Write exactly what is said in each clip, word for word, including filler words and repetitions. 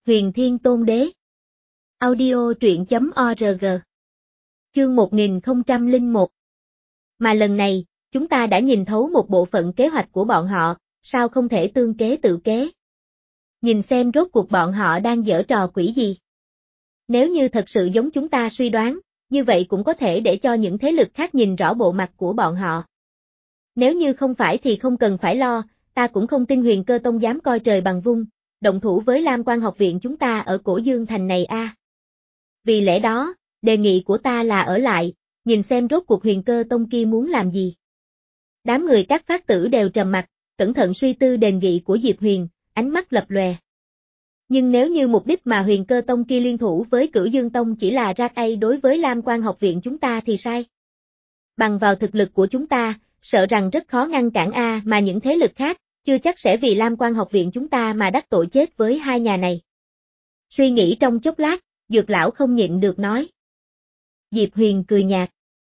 Huyền Thiên Tôn Đế. Audio truyện chấm org. Chương một nghìn không trăm lẻ một. Mà lần này, chúng ta đã nhìn thấu một bộ phận kế hoạch của bọn họ, sao không thể tương kế tự kế? Nhìn xem rốt cuộc bọn họ đang giở trò quỷ gì? Nếu như thật sự giống chúng ta suy đoán, như vậy cũng có thể để cho những thế lực khác nhìn rõ bộ mặt của bọn họ. Nếu như không phải thì không cần phải lo, ta cũng không tin Huyền Cơ Tông dám coi trời bằng vung, động thủ với Lam Quan học viện chúng ta ở Cổ Dương Thành này a. Vì lẽ đó, đề nghị của ta là ở lại, nhìn xem rốt cuộc Huyền Cơ Tông kia muốn làm gì. Đám người các phát tử đều trầm mặt, cẩn thận suy tư đề nghị của Diệp Huyền, ánh mắt lập lòe. Nhưng nếu như mục đích mà Huyền Cơ Tông kia liên thủ với Cửu Dương Tông chỉ là ra tay đối với Lam Quan học viện chúng ta thì sai. Bằng vào thực lực của chúng ta, sợ rằng rất khó ngăn cản a, mà những thế lực khác, chưa chắc sẽ vì Lam Quan học viện chúng ta mà đắc tội chết với hai nhà này. Suy nghĩ trong chốc lát, Dược lão không nhịn được nói. Diệp Huyền cười nhạt.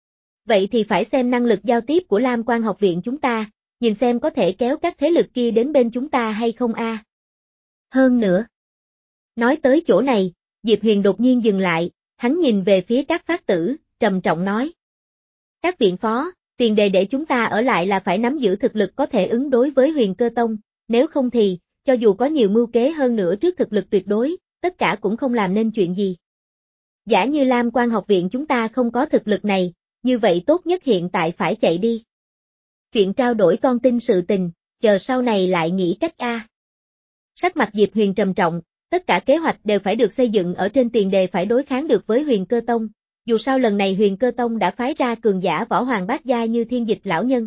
Vậy thì phải xem năng lực giao tiếp của Lam Quan học viện chúng ta, nhìn xem có thể kéo các thế lực kia đến bên chúng ta hay không a. Hơn nữa. Nói tới chỗ này, Diệp Huyền đột nhiên dừng lại, hắn nhìn về phía các phát tử, trầm trọng nói. Các viện phó, tiền đề để chúng ta ở lại là phải nắm giữ thực lực có thể ứng đối với Huyền Cơ Tông, nếu không thì, cho dù có nhiều mưu kế hơn nữa trước thực lực tuyệt đối, tất cả cũng không làm nên chuyện gì. Giả như Lam Quan học viện chúng ta không có thực lực này, như vậy tốt nhất hiện tại phải chạy đi. Chuyện trao đổi con tin sự tình, chờ sau này lại nghĩ cách a. Sắc mặt Diệp Huyền trầm trọng, tất cả kế hoạch đều phải được xây dựng ở trên tiền đề phải đối kháng được với Huyền Cơ Tông. Dù sao lần này Huyền Cơ Tông đã phái ra cường giả võ hoàng bát giai như Thiên Dịch lão nhân.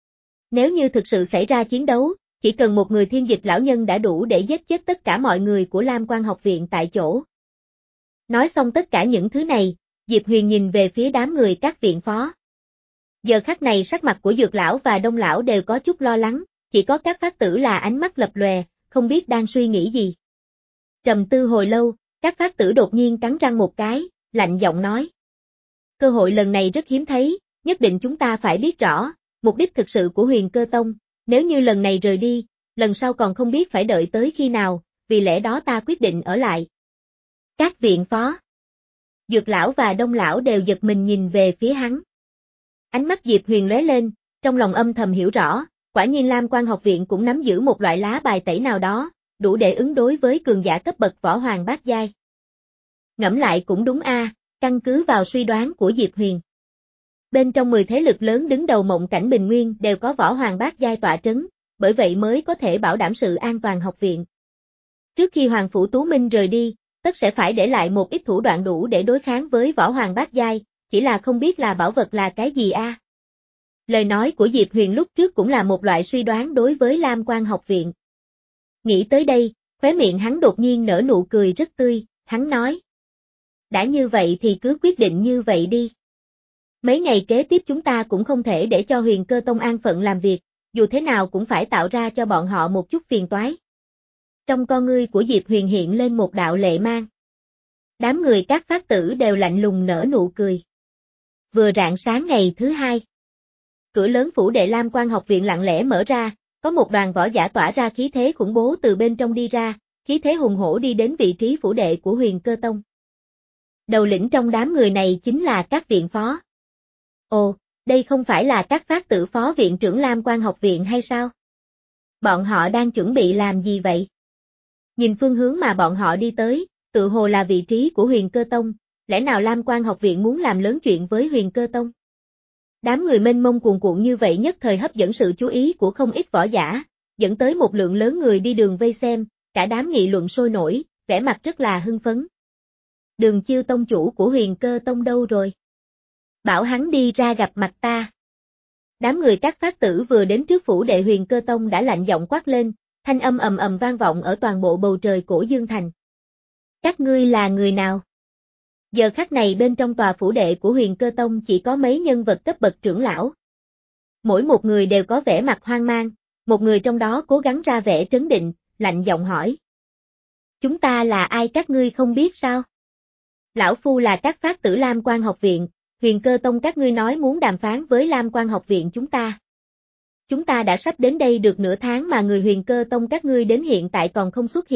Nếu như thực sự xảy ra chiến đấu, chỉ cần một người Thiên Dịch lão nhân đã đủ để giết chết tất cả mọi người của Lam Quan học viện tại chỗ. Nói xong tất cả những thứ này, Diệp Huyền nhìn về phía đám người các viện phó. Giờ khắc này sắc mặt của Dược lão và Đông lão đều có chút lo lắng, chỉ có các phát tử là ánh mắt lập lòe, không biết đang suy nghĩ gì. Trầm tư hồi lâu, các phát tử đột nhiên cắn răng một cái, lạnh giọng nói. Cơ hội lần này rất hiếm thấy, nhất định chúng ta phải biết rõ, mục đích thực sự của Huyền Cơ Tông, nếu như lần này rời đi, lần sau còn không biết phải đợi tới khi nào, vì lẽ đó ta quyết định ở lại. Các viện phó, Dược lão và Đông lão đều giật mình nhìn về phía hắn. Ánh mắt Diệp Huyền lóe lên, trong lòng âm thầm hiểu rõ, quả nhiên Lam Quan học viện cũng nắm giữ một loại lá bài tẩy nào đó, đủ để ứng đối với cường giả cấp bậc võ hoàng bát giai. Ngẫm lại cũng đúng a. Căn cứ vào suy đoán của Diệp Huyền. Bên trong mười thế lực lớn đứng đầu mộng cảnh Bình Nguyên đều có võ hoàng bát giai tọa trấn, bởi vậy mới có thể bảo đảm sự an toàn học viện. Trước khi Hoàng Phủ Tú Minh rời đi, tất sẽ phải để lại một ít thủ đoạn đủ để đối kháng với võ hoàng bát giai, chỉ là không biết là bảo vật là cái gì a. Lời nói của Diệp Huyền lúc trước cũng là một loại suy đoán đối với Lam Quan học viện. Nghĩ tới đây, khóe miệng hắn đột nhiên nở nụ cười rất tươi, hắn nói. Đã như vậy thì cứ quyết định như vậy đi. Mấy ngày kế tiếp chúng ta cũng không thể để cho Huyền Cơ Tông an phận làm việc, dù thế nào cũng phải tạo ra cho bọn họ một chút phiền toái. Trong con ngươi của Diệp Huyền hiện lên một đạo lệ mang. Đám người các phát tử đều lạnh lùng nở nụ cười. Vừa rạng sáng ngày thứ hai. Cửa lớn phủ đệ Lam Quan học viện lặng lẽ mở ra, có một đoàn võ giả tỏa ra khí thế khủng bố từ bên trong đi ra, khí thế hùng hổ đi đến vị trí phủ đệ của Huyền Cơ Tông. Đầu lĩnh trong đám người này chính là các viện phó. Ồ, đây không phải là các phát tử phó viện trưởng Lam Quan học viện hay sao? Bọn họ đang chuẩn bị làm gì vậy? Nhìn phương hướng mà bọn họ đi tới, tự hồ là vị trí của Huyền Cơ Tông, lẽ nào Lam Quan học viện muốn làm lớn chuyện với Huyền Cơ Tông? Đám người mênh mông cuồn cuộn như vậy nhất thời hấp dẫn sự chú ý của không ít võ giả, dẫn tới một lượng lớn người đi đường vây xem, cả đám nghị luận sôi nổi, vẻ mặt rất là hưng phấn. Đường Chiêu tông chủ của Huyền Cơ Tông đâu rồi? Bảo hắn đi ra gặp mặt ta. Đám người các phát tử vừa đến trước phủ đệ Huyền Cơ Tông đã lạnh giọng quát lên, thanh âm ầm ầm vang vọng ở toàn bộ bầu trời Cổ Dương Thành. Các ngươi là người nào? Giờ khắc này bên trong tòa phủ đệ của Huyền Cơ Tông chỉ có mấy nhân vật cấp bậc trưởng lão. Mỗi một người đều có vẻ mặt hoang mang, một người trong đó cố gắng ra vẻ trấn định, lạnh giọng hỏi. Chúng ta là ai các ngươi không biết sao? Lão Phu là các phát tử Lam Quan học viện, Huyền Cơ Tông các ngươi nói muốn đàm phán với Lam Quan học viện chúng ta. Chúng ta đã sắp đến đây được nửa tháng mà người Huyền Cơ Tông các ngươi đến hiện tại còn không xuất hiện,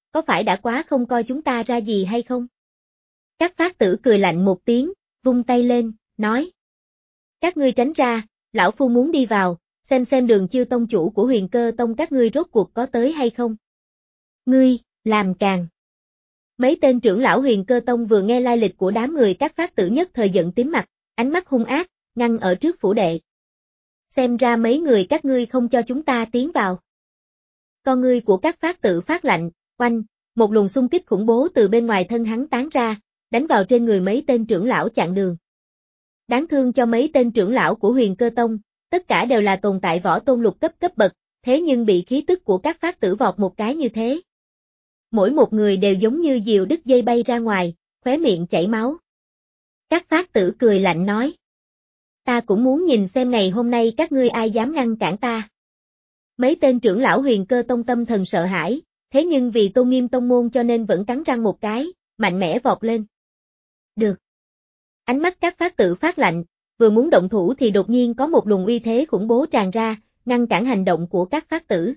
có phải đã quá không coi chúng ta ra gì hay không? Các phát tử cười lạnh một tiếng, vung tay lên, nói. Các ngươi tránh ra, lão phu muốn đi vào, xem xem Đường Chiêu tông chủ của Huyền Cơ tông các ngươi rốt cuộc có tới hay không. Ngươi, làm càn. Mấy tên trưởng lão Huyền Cơ tông vừa nghe lai lịch của đám người các phát tử nhất thời giận tím mặt, ánh mắt hung ác, ngăn ở trước phủ đệ. Xem ra mấy người các ngươi không cho chúng ta tiến vào. Con ngươi của các phát tử phát lạnh, oanh, một luồng xung kích khủng bố từ bên ngoài thân hắn tán ra, đánh vào trên người mấy tên trưởng lão chặn đường. Đáng thương cho mấy tên trưởng lão của Huyền Cơ tông, tất cả đều là tồn tại võ tôn lục cấp cấp bậc, thế nhưng bị khí tức của các phát tử vọt một cái như thế. Mỗi một người đều giống như diều đứt dây bay ra ngoài, khóe miệng chảy máu. Các phát tử cười lạnh nói. Ta cũng muốn nhìn xem ngày hôm nay các ngươi ai dám ngăn cản ta. Mấy tên trưởng lão Huyền Cơ tông tâm thần sợ hãi, thế nhưng vì tôn nghiêm tông môn cho nên vẫn cắn răng một cái, mạnh mẽ vọt lên. Được. Ánh mắt các phát tử phát lạnh, vừa muốn động thủ thì đột nhiên có một luồng uy thế khủng bố tràn ra, ngăn cản hành động của các phát tử.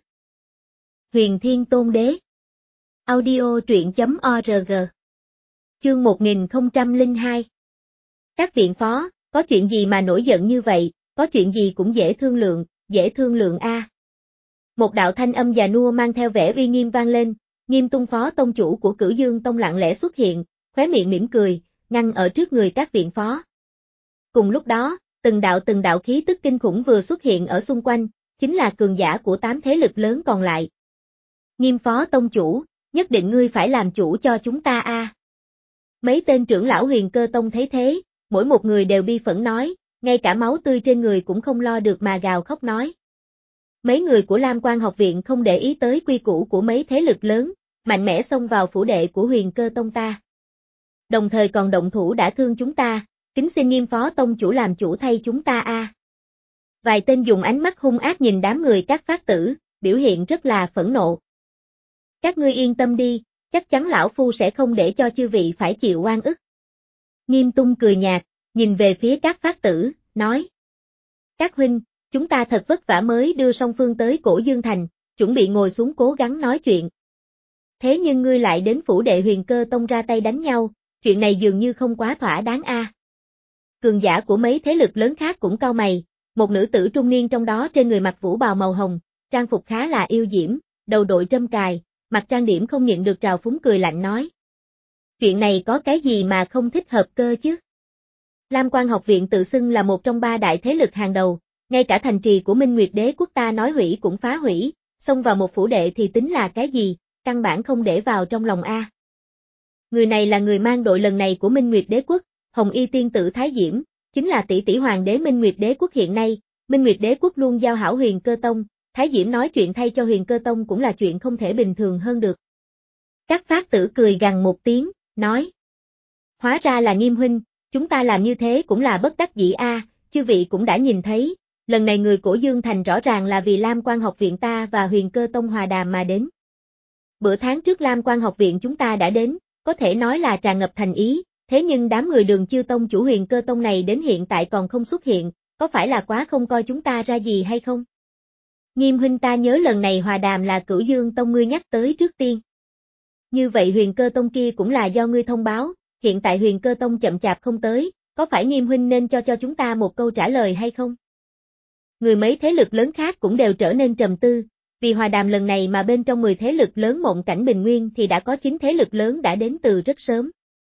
Huyền Thiên Tôn Đế. Audio truyện chấm org. Chương một nghìn không trăm lẻ hai. Các viện phó, có chuyện gì mà nổi giận như vậy, có chuyện gì cũng dễ thương lượng, dễ thương lượng a. Một đạo thanh âm già nua mang theo vẻ uy nghiêm vang lên, Nghiêm Tung phó tông chủ của Cửu Dương tông lặng lẽ xuất hiện, khóe miệng mỉm cười, ngăn ở trước người các viện phó. Cùng lúc đó, từng đạo từng đạo khí tức kinh khủng vừa xuất hiện ở xung quanh, chính là cường giả của tám thế lực lớn còn lại. Nghiêm phó tông chủ, nhất định ngươi phải làm chủ cho chúng ta a. Mấy tên trưởng lão Huyền Cơ tông thấy thế, mỗi một người đều bi phẫn nói, ngay cả máu tươi trên người cũng không lo được mà gào khóc nói. Mấy người của Lam Quan học viện không để ý tới quy củ của mấy thế lực lớn, mạnh mẽ xông vào phủ đệ của Huyền Cơ tông ta. Đồng thời còn động thủ đã thương chúng ta, kính xin Nghiêm phó tông chủ làm chủ thay chúng ta a. Vài tên dùng ánh mắt hung ác nhìn đám người các phát tử, biểu hiện rất là phẫn nộ. Các ngươi yên tâm đi, chắc chắn lão phu sẽ không để cho chư vị phải chịu oan ức. Nghiêm Tung cười nhạt, nhìn về phía các phát tử, nói. Các huynh, chúng ta thật vất vả mới đưa song phương tới Cổ Dương Thành, chuẩn bị ngồi xuống cố gắng nói chuyện. Thế nhưng ngươi lại đến phủ đệ Huyền Cơ tông ra tay đánh nhau, chuyện này dường như không quá thỏa đáng a. Cường giả của mấy thế lực lớn khác cũng cau mày, một nữ tử trung niên trong đó trên người mặc vũ bào màu hồng, trang phục khá là yêu diễm, đầu đội trâm cài, mặt trang điểm không nhịn được trào phúng cười lạnh nói. Chuyện này có cái gì mà không thích hợp cơ chứ? Lam Quan học viện tự xưng là một trong ba đại thế lực hàng đầu, ngay cả thành trì của Minh Nguyệt Đế quốc ta nói hủy cũng phá hủy, xông vào một phủ đệ thì tính là cái gì, căn bản không để vào trong lòng a. Người này là người mang đội lần này của Minh Nguyệt Đế quốc, Hồng Y tiên tử Thái Diễm, chính là tỷ tỷ hoàng đế Minh Nguyệt Đế quốc hiện nay, Minh Nguyệt Đế quốc luôn giao hảo Huyền Cơ tông, Thái Diễm nói chuyện thay cho Huyền Cơ tông cũng là chuyện không thể bình thường hơn được. Các phát tử cười gằn một tiếng, nói. Hóa ra là Nghiêm huynh, chúng ta làm như thế cũng là bất đắc dĩ a, chư vị cũng đã nhìn thấy, lần này người Cổ Dương Thành rõ ràng là vì Lam Quan học viện ta và Huyền Cơ tông hòa đàm mà đến. Bữa tháng trước Lam Quan học viện chúng ta đã đến, có thể nói là tràn ngập thành ý, thế nhưng đám người Đường Chiêu tông chủ Huyền Cơ tông này đến hiện tại còn không xuất hiện, có phải là quá không coi chúng ta ra gì hay không? Nghiêm huynh ta nhớ lần này hòa đàm là Cửu Dương tông ngươi nhắc tới trước tiên. Như vậy Huyền Cơ tông kia cũng là do ngươi thông báo, hiện tại Huyền Cơ tông chậm chạp không tới, có phải Nghiêm huynh nên cho cho chúng ta một câu trả lời hay không? Người mấy thế lực lớn khác cũng đều trở nên trầm tư, vì hòa đàm lần này mà bên trong mười thế lực lớn Mộng Cảnh Bình Nguyên thì đã có chín thế lực lớn đã đến từ rất sớm.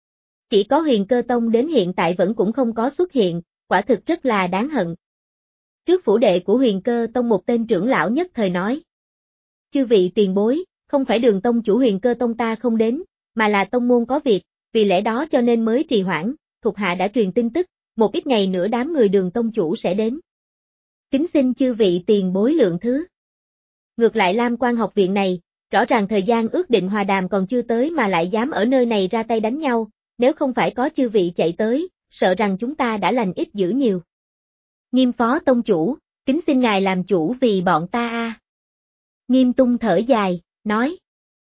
Chỉ có Huyền Cơ tông đến hiện tại vẫn cũng không có xuất hiện, quả thực rất là đáng hận. Trước phủ đệ của Huyền Cơ tông một tên trưởng lão nhất thời nói. Chư vị tiền bối, không phải Đường tông chủ Huyền Cơ tông ta không đến, mà là tông môn có việc, vì lẽ đó cho nên mới trì hoãn, thuộc hạ đã truyền tin tức, một ít ngày nữa đám người Đường tông chủ sẽ đến. Kính xin chư vị tiền bối lượng thứ. Ngược lại Lam Quan học viện này, rõ ràng thời gian ước định hòa đàm còn chưa tới mà lại dám ở nơi này ra tay đánh nhau, nếu không phải có chư vị chạy tới, sợ rằng chúng ta đã lành ít dữ nhiều. Nghiêm phó tông chủ, kính xin ngài làm chủ vì bọn ta a. Nghiêm Tung thở dài, nói.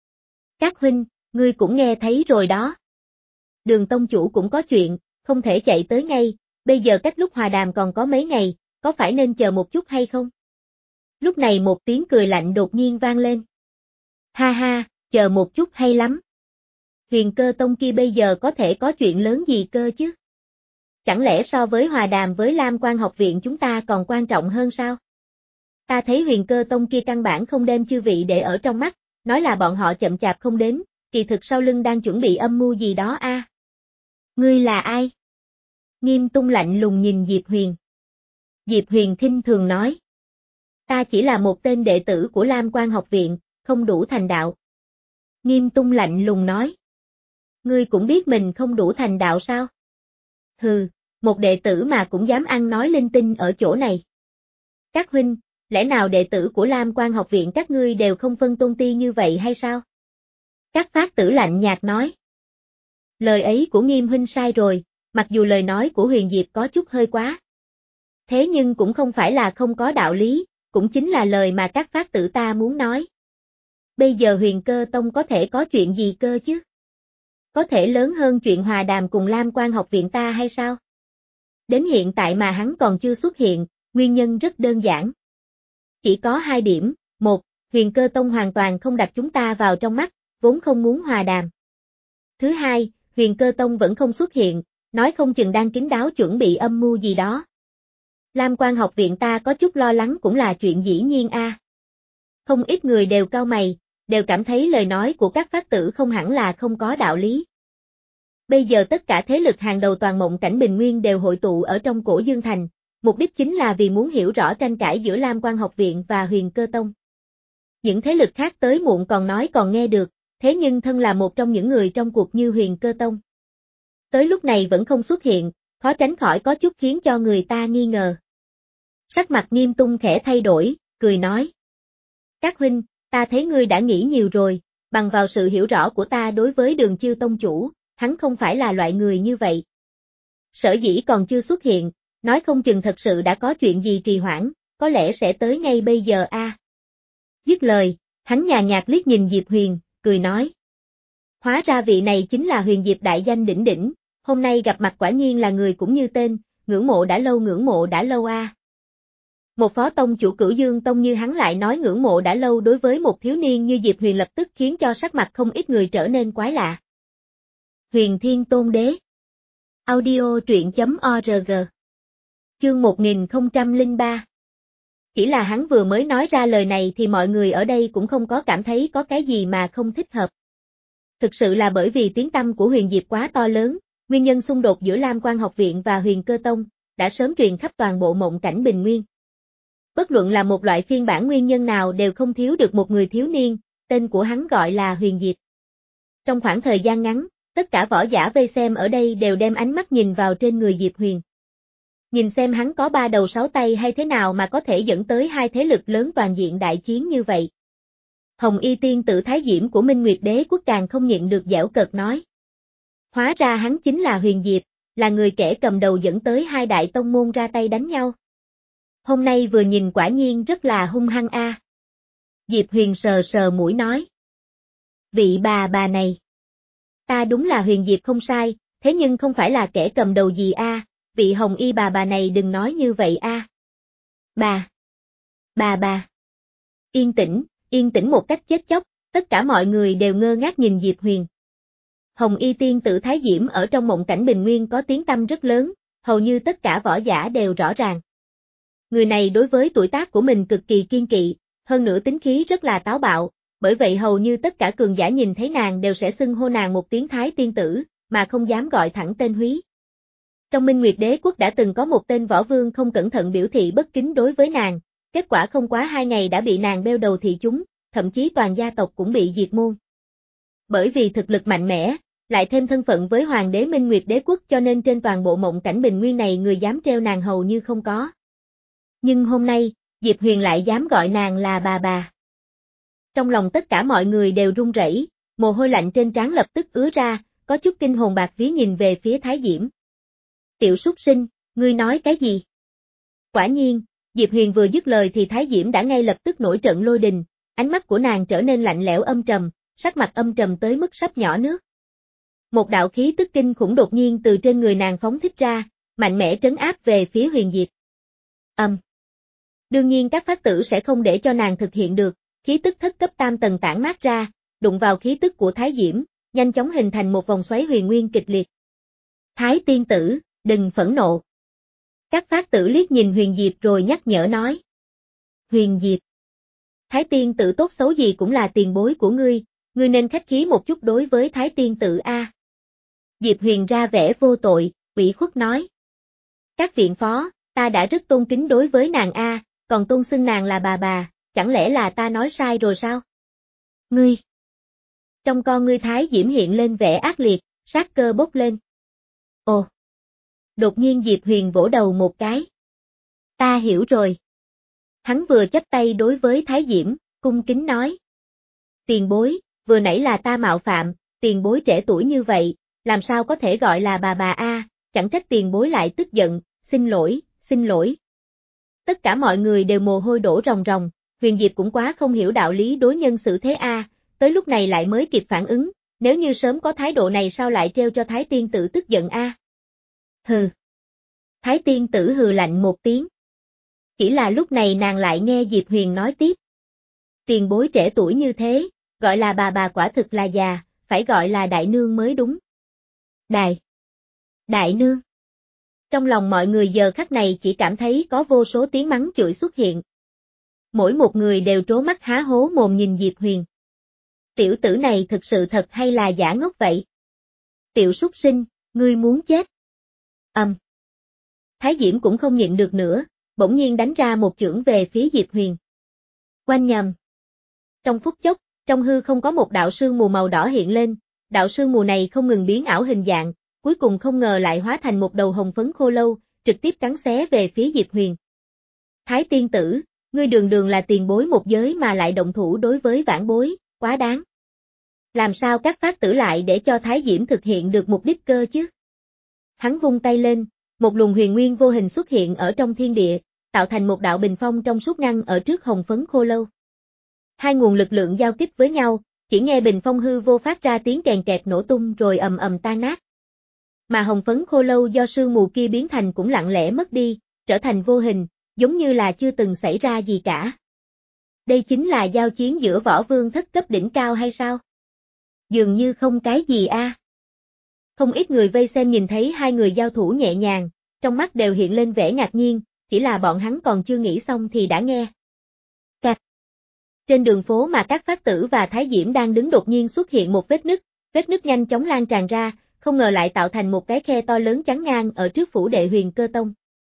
Các huynh, ngươi cũng nghe thấy rồi đó. Đường tông chủ cũng có chuyện, không thể chạy tới ngay, bây giờ cách lúc hòa đàm còn có mấy ngày, có phải nên chờ một chút hay không? Lúc này một tiếng cười lạnh đột nhiên vang lên. Ha ha, chờ một chút hay lắm. Huyền Cơ Tông kia bây giờ có thể có chuyện lớn gì cơ chứ? Chẳng lẽ so với hòa đàm với Lam Quan học viện chúng ta còn quan trọng hơn sao? Ta thấy Huyền Cơ Tông kia căn bản không đem chư vị để ở trong mắt, nói là bọn họ chậm chạp không đến, kỳ thực sau lưng đang chuẩn bị âm mưu gì đó a. À? Ngươi là ai? Nghiêm Tung lạnh lùng nhìn Diệp Huyền. Diệp Huyền khinh thường nói. Ta chỉ là một tên đệ tử của Lam Quan học viện, không đủ thành đạo. Nghiêm Tung lạnh lùng nói. Ngươi cũng biết mình không đủ thành đạo sao? Hừ, một đệ tử mà cũng dám ăn nói linh tinh ở chỗ này. Các huynh, lẽ nào đệ tử của Lam Quan học viện các ngươi đều không phân tôn ti như vậy hay sao? Các phát tử lạnh nhạt nói. Lời ấy của Nghiêm huynh sai rồi, mặc dù lời nói của Huyền Diệp có chút hơi quá. Thế nhưng cũng không phải là không có đạo lý, cũng chính là lời mà các phát tử ta muốn nói. Bây giờ Huyền Cơ Tông có thể có chuyện gì cơ chứ? Có thể lớn hơn chuyện hòa đàm cùng Lam Quan học viện ta hay sao? Đến hiện tại mà hắn còn chưa xuất hiện, nguyên nhân rất đơn giản. Chỉ có hai điểm, một, Huyền Cơ Tông hoàn toàn không đặt chúng ta vào trong mắt, vốn không muốn hòa đàm. Thứ hai, Huyền Cơ Tông vẫn không xuất hiện, nói không chừng đang kín đáo chuẩn bị âm mưu gì đó. Lam Quan học viện ta có chút lo lắng cũng là chuyện dĩ nhiên a. À. Không ít người đều cau mày, đều cảm thấy lời nói của các phát tử không hẳn là không có đạo lý. Bây giờ tất cả thế lực hàng đầu toàn mộng cảnh Bình Nguyên đều hội tụ ở trong Cổ Dương Thành, mục đích chính là vì muốn hiểu rõ tranh cãi giữa Lam Quan học viện và Huyền Cơ Tông. Những thế lực khác tới muộn còn nói còn nghe được, thế nhưng thân là một trong những người trong cuộc như Huyền Cơ Tông. Tới lúc này vẫn không xuất hiện, khó tránh khỏi có chút khiến cho người ta nghi ngờ. Sắc mặt Nghiêm Tung khẽ thay đổi, cười nói. Các huynh, ta thấy ngươi đã nghĩ nhiều rồi, bằng vào sự hiểu rõ của ta đối với Đường Chiêu Tông chủ, hắn không phải là loại người như vậy. Sở dĩ còn chưa xuất hiện, nói không chừng thật sự đã có chuyện gì trì hoãn, có lẽ sẽ tới ngay bây giờ a. À. Dứt lời, hắn nhàn nhạt liếc nhìn Diệp Huyền, cười nói. Hóa ra vị này chính là Huyền Diệp đại danh đỉnh đỉnh, hôm nay gặp mặt quả nhiên là người cũng như tên, ngưỡng mộ đã lâu ngưỡng mộ đã lâu a. À. Một phó tông chủ Cửu Dương Tông như hắn lại nói ngưỡng mộ đã lâu đối với một thiếu niên như Diệp Huyền lập tức khiến cho sắc mặt không ít người trở nên quái lạ. Huyền Thiên Tôn Đế. Audio truyện chấm org. Chương một nghìn không trăm lẻ ba. Chỉ là hắn vừa mới nói ra lời này thì mọi người ở đây cũng không có cảm thấy có cái gì mà không thích hợp. Thực sự là bởi vì tiếng tăm của Huyền Diệp quá to lớn, nguyên nhân xung đột giữa Lam Quan học viện và Huyền Cơ Tông đã sớm truyền khắp toàn bộ mộng cảnh Bình Nguyên. Bất luận là một loại phiên bản nguyên nhân nào đều không thiếu được một người thiếu niên, tên của hắn gọi là Huyền Diệp. Trong khoảng thời gian ngắn, tất cả võ giả vây xem ở đây đều đem ánh mắt nhìn vào trên người Diệp Huyền. Nhìn xem hắn có ba đầu sáu tay hay thế nào mà có thể dẫn tới hai thế lực lớn toàn diện đại chiến như vậy. Hồng Y tiên tử Thái Diễm của Minh Nguyệt Đế quốc càng không nhịn được giễu cợt nói. Hóa ra hắn chính là Huyền Diệp, là người kẻ cầm đầu dẫn tới hai đại tông môn ra tay đánh nhau. Hôm nay vừa nhìn quả nhiên rất là hung hăng a. À. Diệp Huyền sờ sờ mũi nói. Vị bà bà này. Ta đúng là Huyền Diệp không sai, thế nhưng không phải là kẻ cầm đầu gì a, à. Vị Hồng Y bà bà này đừng nói như vậy a. À. Bà. Bà bà. Yên tĩnh, yên tĩnh một cách chết chóc, tất cả mọi người đều ngơ ngác nhìn Diệp Huyền. Hồng Y tiên tử Thái Diễm ở trong mộng cảnh Bình Nguyên có tiếng tăm rất lớn, hầu như tất cả võ giả đều rõ ràng. Người này đối với tuổi tác của mình cực kỳ kiên kỵ, hơn nữa tính khí rất là táo bạo, bởi vậy hầu như tất cả cường giả nhìn thấy nàng đều sẽ xưng hô nàng một tiếng Thái tiên tử, mà không dám gọi thẳng tên húy. Trong Minh Nguyệt Đế quốc đã từng có một tên võ vương không cẩn thận biểu thị bất kính đối với nàng, kết quả không quá hai ngày đã bị nàng bêu đầu thị chúng, thậm chí toàn gia tộc cũng bị diệt môn. Bởi vì thực lực mạnh mẽ, lại thêm thân phận với Hoàng đế Minh Nguyệt Đế quốc cho nên trên toàn bộ mộng cảnh Bình Nguyên này người dám treo nàng hầu như không có. Nhưng hôm nay, Diệp Huyền lại dám gọi nàng là bà bà. Trong lòng tất cả mọi người đều run rẩy, mồ hôi lạnh trên trán lập tức ứa ra, có chút kinh hồn bạc vía nhìn về phía Thái Diễm. Tiểu súc sinh, ngươi nói cái gì? Quả nhiên, Diệp Huyền vừa dứt lời thì Thái Diễm đã ngay lập tức nổi trận lôi đình, ánh mắt của nàng trở nên lạnh lẽo âm trầm, sắc mặt âm trầm tới mức sắp nhỏ nước. Một đạo khí tức kinh khủng đột nhiên từ trên người nàng phóng thích ra, mạnh mẽ trấn áp về phía Huyền Diệp. Âm. Um. Đương nhiên các phát tử sẽ không để cho nàng thực hiện được, khí tức thất cấp tam tầng tản mát ra, đụng vào khí tức của Thái Diễm, nhanh chóng hình thành một vòng xoáy huyền nguyên kịch liệt. Thái tiên tử, đừng phẫn nộ. Các phát tử liếc nhìn Huyền Diệp rồi nhắc nhở nói. Huyền Diệp. Thái tiên tử tốt xấu gì cũng là tiền bối của ngươi, ngươi nên khách khí một chút đối với Thái tiên tử a. Diệp Huyền ra vẻ vô tội, ủy khuất nói. Các viện phó, ta đã rất tôn kính đối với nàng a, còn tôn xưng nàng là bà bà, chẳng lẽ là ta nói sai rồi sao? Ngươi. Trong con ngươi Thái Diễm hiện lên vẻ ác liệt, sát cơ bốc lên. Ồ. Đột nhiên Diệp Huyền vỗ đầu một cái. Ta hiểu rồi. Hắn vừa chắp tay đối với Thái Diễm, cung kính nói. Tiền bối, vừa nãy là ta mạo phạm, tiền bối trẻ tuổi như vậy, làm sao có thể gọi là bà bà a, chẳng trách tiền bối lại tức giận, xin lỗi, xin lỗi. Tất cả mọi người đều mồ hôi đổ ròng ròng, Huyền Diệp cũng quá không hiểu đạo lý đối nhân xử thế a, tới lúc này lại mới kịp phản ứng, nếu như sớm có thái độ này sao lại treo cho Thái tiên tử tức giận a? Hừ. Thái tiên tử hừ lạnh một tiếng. Chỉ là lúc này nàng lại nghe Diệp Huyền nói tiếp. Tiền bối trẻ tuổi như thế, gọi là bà bà quả thực là già, phải gọi là đại nương mới đúng. Đại. Đại nương. Trong lòng mọi người giờ khắc này chỉ cảm thấy có vô số tiếng mắng chửi xuất hiện. Mỗi một người đều trố mắt há hố mồm nhìn Diệp Huyền. Tiểu tử này thực sự thật hay là giả ngốc vậy? Tiểu súc sinh, ngươi muốn chết. Ầm. Um. Thái Diễm cũng không nhịn được nữa, bỗng nhiên đánh ra một chưởng về phía Diệp Huyền. Oanh nhầm. Trong phút chốc, trong hư không có một đạo sương mù màu đỏ hiện lên, đạo sương mù này không ngừng biến ảo hình dạng, cuối cùng không ngờ lại hóa thành một đầu hồng phấn khô lâu, trực tiếp cắn xé về phía Diệp Huyền. Thái tiên tử, ngươi đường đường là tiền bối một giới mà lại động thủ đối với vãn bối, quá đáng. Làm sao các phát tử lại để cho Thái Diễm thực hiện được mục đích cơ chứ? Hắn vung tay lên, một luồng huyền nguyên vô hình xuất hiện ở trong thiên địa, tạo thành một đạo bình phong trong suốt ngăn ở trước hồng phấn khô lâu. Hai nguồn lực lượng giao kích với nhau, chỉ nghe bình phong hư vô phát ra tiếng kèn kẹt nổ tung rồi ầm ầm tan nát. Mà hồng phấn khô lâu do sương mù kia biến thành cũng lặng lẽ mất đi, trở thành vô hình, giống như là chưa từng xảy ra gì cả. Đây chính là giao chiến giữa võ vương thất cấp đỉnh cao hay sao? Dường như không cái gì a. À. Không ít người vây xem nhìn thấy hai người giao thủ nhẹ nhàng, trong mắt đều hiện lên vẻ ngạc nhiên, chỉ là bọn hắn còn chưa nghĩ xong thì đã nghe. Cạch. Trên đường phố mà các phát tử và Thái Diễm đang đứng đột nhiên xuất hiện một vết nứt, vết nứt nhanh chóng lan tràn ra, không ngờ lại tạo thành một cái khe to lớn chắn ngang ở trước phủ đệ Huyền Cơ Tông.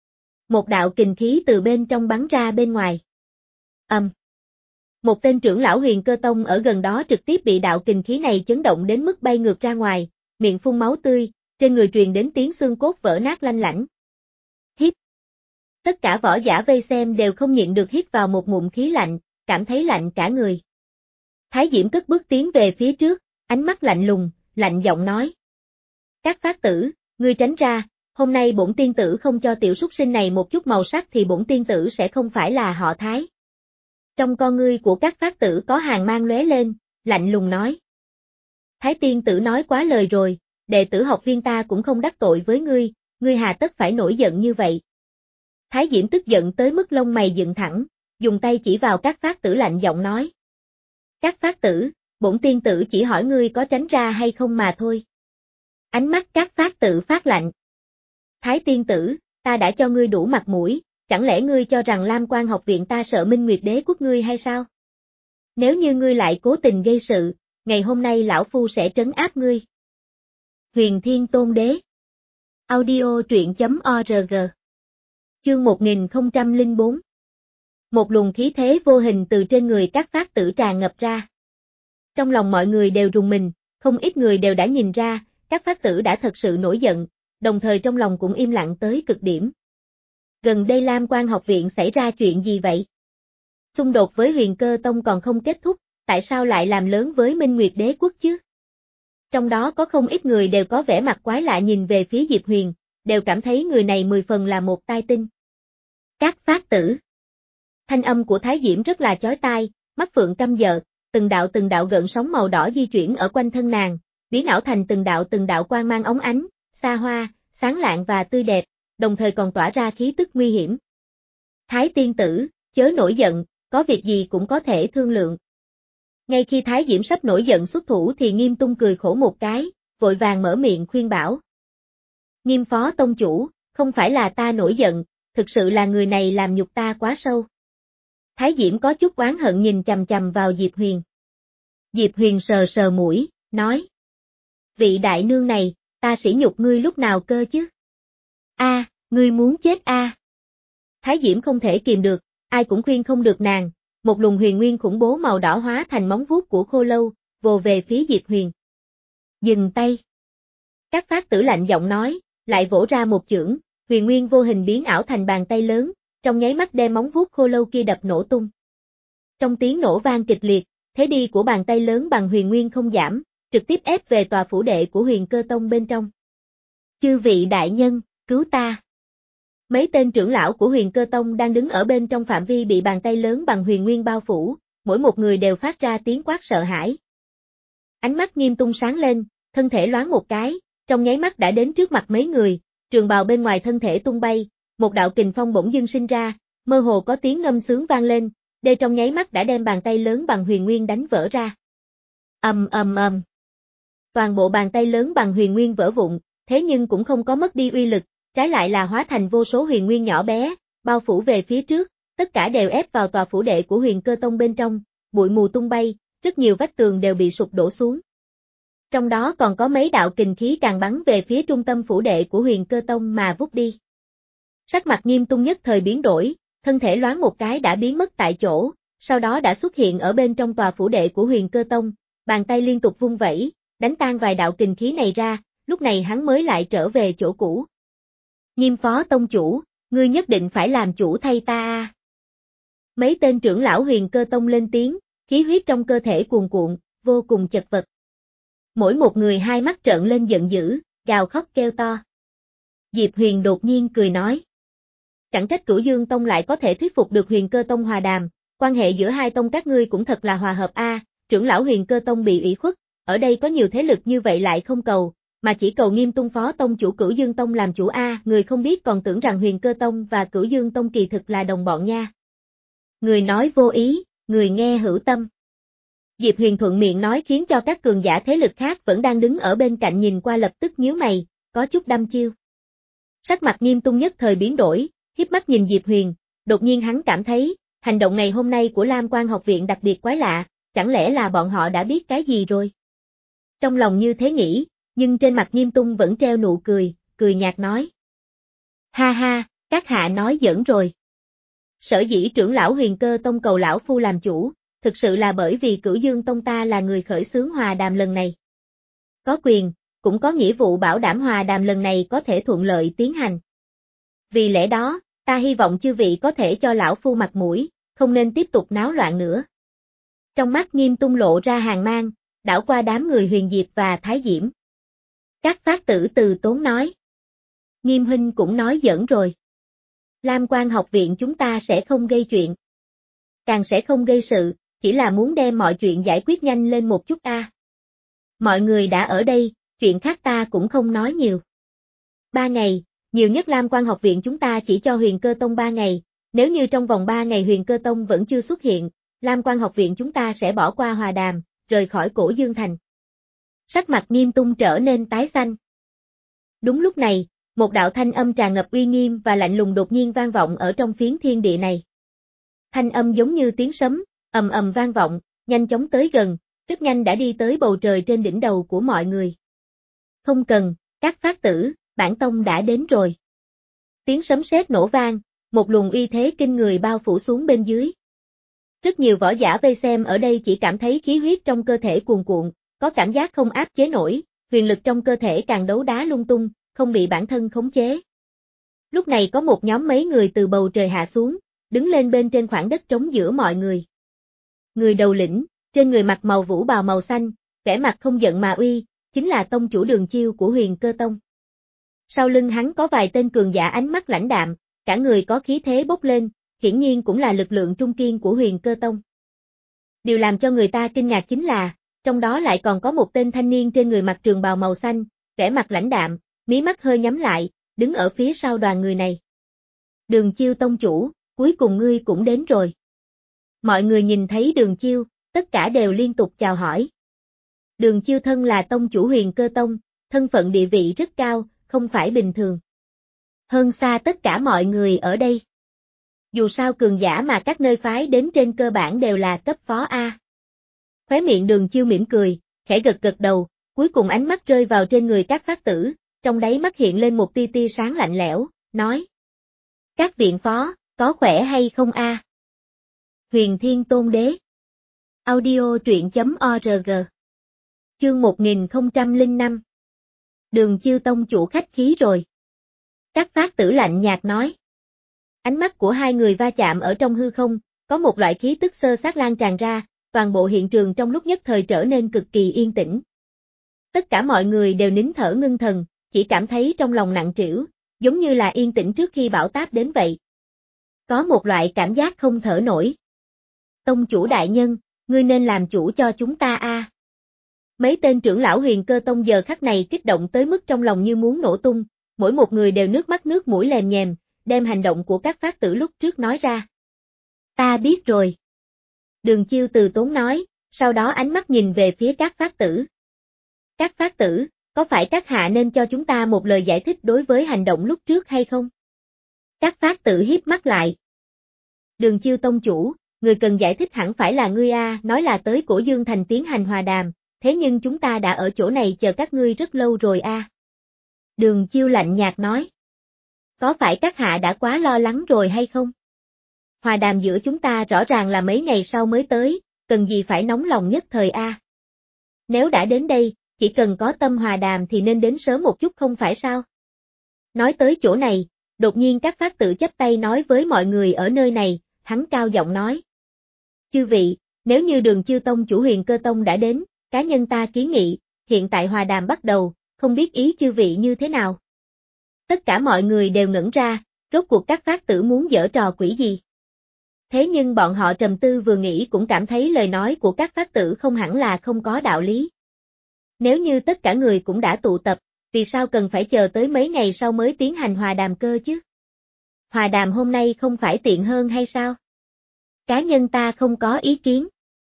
Một đạo kình khí từ bên trong bắn ra bên ngoài. Ầm. Um. Một tên trưởng lão Huyền Cơ Tông ở gần đó trực tiếp bị đạo kình khí này chấn động đến mức bay ngược ra ngoài, miệng phun máu tươi, trên người truyền đến tiếng xương cốt vỡ nát lanh lảnh. Hít. Tất cả võ giả vây xem đều không nhịn được hít vào một ngụm khí lạnh, cảm thấy lạnh cả người. Thái Diễm cất bước tiến về phía trước, ánh mắt lạnh lùng, lạnh giọng nói. Các phát tử, ngươi tránh ra, hôm nay bổn tiên tử không cho tiểu súc sinh này một chút màu sắc thì bổn tiên tử sẽ không phải là họ Thái. Trong con ngươi của các phát tử có hàn mang lóe lên, lạnh lùng nói. Thái tiên tử nói quá lời rồi, đệ tử học viên ta cũng không đắc tội với ngươi, ngươi hà tất phải nổi giận như vậy. Thái Diễm tức giận tới mức lông mày dựng thẳng, dùng tay chỉ vào các phát tử lạnh giọng nói. Các phát tử, bổn tiên tử chỉ hỏi ngươi có tránh ra hay không mà thôi. Ánh mắt các phát tử phát lạnh. Thái tiên tử, ta đã cho ngươi đủ mặt mũi, chẳng lẽ ngươi cho rằng Lam Quan học viện ta sợ Minh Nguyệt Đế quốc ngươi hay sao? Nếu như ngươi lại cố tình gây sự, ngày hôm nay lão phu sẽ trấn áp ngươi. Huyền Thiên Tôn Đế. Audio truyện chấm org. Chương một nghìn không trăm lẻ bốn. Một luồng khí thế vô hình từ trên người các phát tử tràn ngập ra. Trong lòng mọi người đều rùng mình, không ít người đều đã nhìn ra, các phát tử đã thật sự nổi giận, đồng thời trong lòng cũng im lặng tới cực điểm. Gần đây Lam Quan học viện xảy ra chuyện gì vậy? Xung đột với Huyền Cơ Tông còn không kết thúc, tại sao lại làm lớn với Minh Nguyệt Đế quốc chứ? Trong đó có không ít người đều có vẻ mặt quái lạ nhìn về phía Diệp Huyền, đều cảm thấy người này mười phần là một tai tinh. Các phát tử. Thanh âm của Thái Diễm rất là chói tai, mắt phượng căm giận, từng đạo từng đạo gợn sóng màu đỏ di chuyển ở quanh thân nàng, biến ảo thành từng đạo từng đạo quang mang óng ánh, xa hoa, sáng lạng và tươi đẹp, đồng thời còn tỏa ra khí tức nguy hiểm. Thái tiên tử, chớ nổi giận, có việc gì cũng có thể thương lượng. Ngay khi Thái Diễm sắp nổi giận xuất thủ thì Nghiêm Tung cười khổ một cái, vội vàng mở miệng khuyên bảo. Nghiêm phó tông chủ, không phải là ta nổi giận, thực sự là người này làm nhục ta quá sâu. Thái Diễm có chút oán hận nhìn chằm chằm vào Diệp Huyền. Diệp Huyền sờ sờ mũi, nói. Vị đại nương này, ta sỉ nhục ngươi lúc nào cơ chứ? A, à, ngươi muốn chết a? À. Thái Diễm không thể kìm được, ai cũng khuyên không được nàng, một luồng huyền nguyên khủng bố màu đỏ hóa thành móng vuốt của khô lâu, vồ về phía Diệp Huyền. Dừng tay. Các phát tử lạnh giọng nói, lại vỗ ra một chưởng, huyền nguyên vô hình biến ảo thành bàn tay lớn, trong nháy mắt đem móng vuốt khô lâu kia đập nổ tung. Trong tiếng nổ vang kịch liệt, thế đi của bàn tay lớn bằng huyền nguyên không giảm, trực tiếp ép về tòa phủ đệ của Huyền Cơ Tông bên trong. Chư vị đại nhân, cứu ta. Mấy tên trưởng lão của Huyền Cơ Tông đang đứng ở bên trong phạm vi bị bàn tay lớn bằng huyền nguyên bao phủ, mỗi một người đều phát ra tiếng quát sợ hãi. Ánh mắt Nghiêm Tung sáng lên, thân thể loáng một cái, trong nháy mắt đã đến trước mặt mấy người, trường bào bên ngoài thân thể tung bay, một đạo kình phong bỗng dưng sinh ra, mơ hồ có tiếng ngâm sướng vang lên, đê trong nháy mắt đã đem bàn tay lớn bằng huyền nguyên đánh vỡ ra. Ầm ầm ầm. Toàn bộ bàn tay lớn bằng huyền nguyên vỡ vụn, thế nhưng cũng không có mất đi uy lực, trái lại là hóa thành vô số huyền nguyên nhỏ bé, bao phủ về phía trước, tất cả đều ép vào tòa phủ đệ của Huyền Cơ Tông bên trong, bụi mù tung bay, rất nhiều vách tường đều bị sụp đổ xuống. Trong đó còn có mấy đạo kình khí càng bắn về phía trung tâm phủ đệ của Huyền Cơ Tông mà vút đi. Sắc mặt Nghiêm Tung nhất thời biến đổi, thân thể loáng một cái đã biến mất tại chỗ, sau đó đã xuất hiện ở bên trong tòa phủ đệ của Huyền Cơ Tông, bàn tay liên tục vung vẩy, đánh tan vài đạo kình khí này ra, lúc này hắn mới lại trở về chỗ cũ. Nghiêm phó tông chủ, ngươi nhất định phải làm chủ thay ta a. Mấy tên trưởng lão Huyền Cơ Tông lên tiếng, khí huyết trong cơ thể cuồn cuộn, vô cùng chật vật. Mỗi một người hai mắt trợn lên giận dữ, gào khóc kêu to. Diệp Huyền đột nhiên cười nói. Chẳng trách Cửu Dương Tông lại có thể thuyết phục được Huyền Cơ Tông hòa đàm, quan hệ giữa hai tông các ngươi cũng thật là hòa hợp a. Trưởng lão Huyền Cơ Tông bị ủy khuất, ở đây có nhiều thế lực như vậy lại không cầu, mà chỉ cầu Nghiêm Tung phó tông chủ Cửu Dương Tông làm chủ a, người không biết còn tưởng rằng Huyền Cơ Tông và Cửu Dương Tông kỳ thực là đồng bọn nha. Người nói vô ý, người nghe hữu tâm. Diệp Huyền thuận miệng nói khiến cho các cường giả thế lực khác vẫn đang đứng ở bên cạnh nhìn qua lập tức nhíu mày, có chút đăm chiêu. Sắc mặt Nghiêm Tung nhất thời biến đổi, hiếp mắt nhìn Diệp Huyền, đột nhiên hắn cảm thấy, hành động ngày hôm nay của Lam Quan học viện đặc biệt quái lạ, chẳng lẽ là bọn họ đã biết cái gì rồi? Trong lòng như thế nghĩ, nhưng trên mặt Nghiêm Tung vẫn treo nụ cười, cười nhạt nói. Ha ha, các hạ nói giỡn rồi. Sở dĩ trưởng lão Huyền Cơ Tông cầu lão phu làm chủ, thực sự là bởi vì Cửu Dương Tông ta là người khởi xướng hòa đàm lần này. Có quyền, cũng có nghĩa vụ bảo đảm hòa đàm lần này có thể thuận lợi tiến hành. Vì lẽ đó, ta hy vọng chư vị có thể cho lão phu mặt mũi, không nên tiếp tục náo loạn nữa. Trong mắt Nghiêm Tung lộ ra hàn mang, đảo qua đám người Huyền Diệp và Thái Diễm. Các phát tử từ tốn nói. Nghiêm huynh cũng nói giỡn rồi. Lam Quan học viện chúng ta sẽ không gây chuyện. Càng sẽ không gây sự, chỉ là muốn đem mọi chuyện giải quyết nhanh lên một chút a. À. Mọi người đã ở đây, chuyện khác ta cũng không nói nhiều. Ba ngày, nhiều nhất Lam Quan học viện chúng ta chỉ cho Huyền Cơ Tông ba ngày, nếu như trong vòng ba ngày Huyền Cơ Tông vẫn chưa xuất hiện, Lam Quan học viện chúng ta sẽ bỏ qua hòa đàm, rời khỏi Cổ Dương Thành. Sắc mặt Nghiêm Tung trở nên tái xanh. Đúng lúc này, một đạo thanh âm tràn ngập uy nghiêm và lạnh lùng đột nhiên vang vọng ở trong phiến thiên địa này. Thanh âm giống như tiếng sấm, ầm ầm vang vọng, nhanh chóng tới gần, rất nhanh đã đi tới bầu trời trên đỉnh đầu của mọi người. Không cần, các phát tử, bản tông đã đến rồi. Tiếng sấm sét nổ vang, một luồng uy thế kinh người bao phủ xuống bên dưới. Rất nhiều võ giả vây xem ở đây chỉ cảm thấy khí huyết trong cơ thể cuồn cuộn, có cảm giác không áp chế nổi, huyền lực trong cơ thể càng đấu đá lung tung, không bị bản thân khống chế. Lúc này có một nhóm mấy người từ bầu trời hạ xuống, đứng lên bên trên khoảng đất trống giữa mọi người. Người đầu lĩnh, trên người mặc màu vũ bào màu xanh, vẻ mặt không giận mà uy, chính là tông chủ Đường Chiêu của Huyền Cơ Tông. Sau lưng hắn có vài tên cường giả ánh mắt lãnh đạm, cả người có khí thế bốc lên, hiển nhiên cũng là lực lượng trung kiên của Huyền Cơ Tông. Điều làm cho người ta kinh ngạc chính là, trong đó lại còn có một tên thanh niên trên người mặc trường bào màu xanh, vẻ mặt lãnh đạm, mí mắt hơi nhắm lại, đứng ở phía sau đoàn người này. Đường Chiêu tông chủ, cuối cùng ngươi cũng đến rồi. Mọi người nhìn thấy Đường Chiêu, Tất cả đều liên tục chào hỏi. Đường Chiêu thân là tông chủ Huyền Cơ Tông, thân phận địa vị rất cao, không phải bình thường. Hơn xa tất cả mọi người ở đây. Dù sao cường giả mà các nơi phái đến trên cơ bản đều là cấp phó A. Khóe miệng Đường Chiêu mỉm cười, khẽ gật gật đầu, cuối cùng ánh mắt rơi vào trên người các phát tử, trong đáy mắt hiện lên một tia tia sáng lạnh lẽo, nói. Các viện phó, có khỏe hay không a? Huyền Thiên Tôn Đế. Audio truyện chấm org. Chương một nghìn không trăm lẻ năm. Đường Chiêu tông chủ khách khí rồi. Các phát tử lạnh nhạt nói. Ánh mắt của hai người va chạm ở trong hư không, có một loại khí tức xơ xác lan tràn ra, toàn bộ hiện trường trong lúc nhất thời trở nên cực kỳ yên tĩnh. Tất cả mọi người đều nín thở ngưng thần, chỉ cảm thấy trong lòng nặng trĩu, giống như là yên tĩnh trước khi bão táp đến vậy. Có một loại cảm giác không thở nổi. Tông chủ đại nhân, ngươi nên làm chủ cho chúng ta a. Mấy tên trưởng lão Huyền Cơ Tông giờ khắc này kích động tới mức trong lòng như muốn nổ tung, mỗi một người đều nước mắt nước mũi lèm nhèm, đem hành động của các phát tử lúc trước nói ra. Ta biết rồi. Đường Chiêu từ tốn nói, sau đó ánh mắt nhìn về phía các phát tử. Các phát tử, có phải các hạ nên cho chúng ta một lời giải thích đối với hành động lúc trước hay không? Các phát tử hiếp mắt lại. Đường Chiêu tông chủ, người cần giải thích hẳn phải là ngươi a, nói là tới Cổ Dương Thành tiến hành hòa đàm, thế nhưng chúng ta đã ở chỗ này chờ các ngươi rất lâu rồi a. Đường Chiêu lạnh nhạt nói. Có phải các hạ đã quá lo lắng rồi hay không? Hòa đàm giữa chúng ta rõ ràng là mấy ngày sau mới tới, cần gì phải nóng lòng nhất thời a? Nếu đã đến đây, chỉ cần có tâm hòa đàm thì nên đến sớm một chút không phải sao? Nói tới chỗ này, đột nhiên các phát tử chắp tay nói với mọi người ở nơi này, hắn cao giọng nói. Chư vị, nếu như Đường Chiêu tông chủ Huyền Cơ Tông đã đến, cá nhân ta kiến nghị, hiện tại hòa đàm bắt đầu, không biết ý chư vị như thế nào? Tất cả mọi người đều ngẩn ra, rốt cuộc các phát tử muốn giở trò quỷ gì? Thế nhưng bọn họ trầm tư vừa nghĩ cũng cảm thấy lời nói của các phát tử không hẳn là không có đạo lý. Nếu như tất cả người cũng đã tụ tập, vì sao cần phải chờ tới mấy ngày sau mới tiến hành hòa đàm cơ chứ? Hòa đàm hôm nay không phải tiện hơn hay sao? Cá nhân ta không có ý kiến.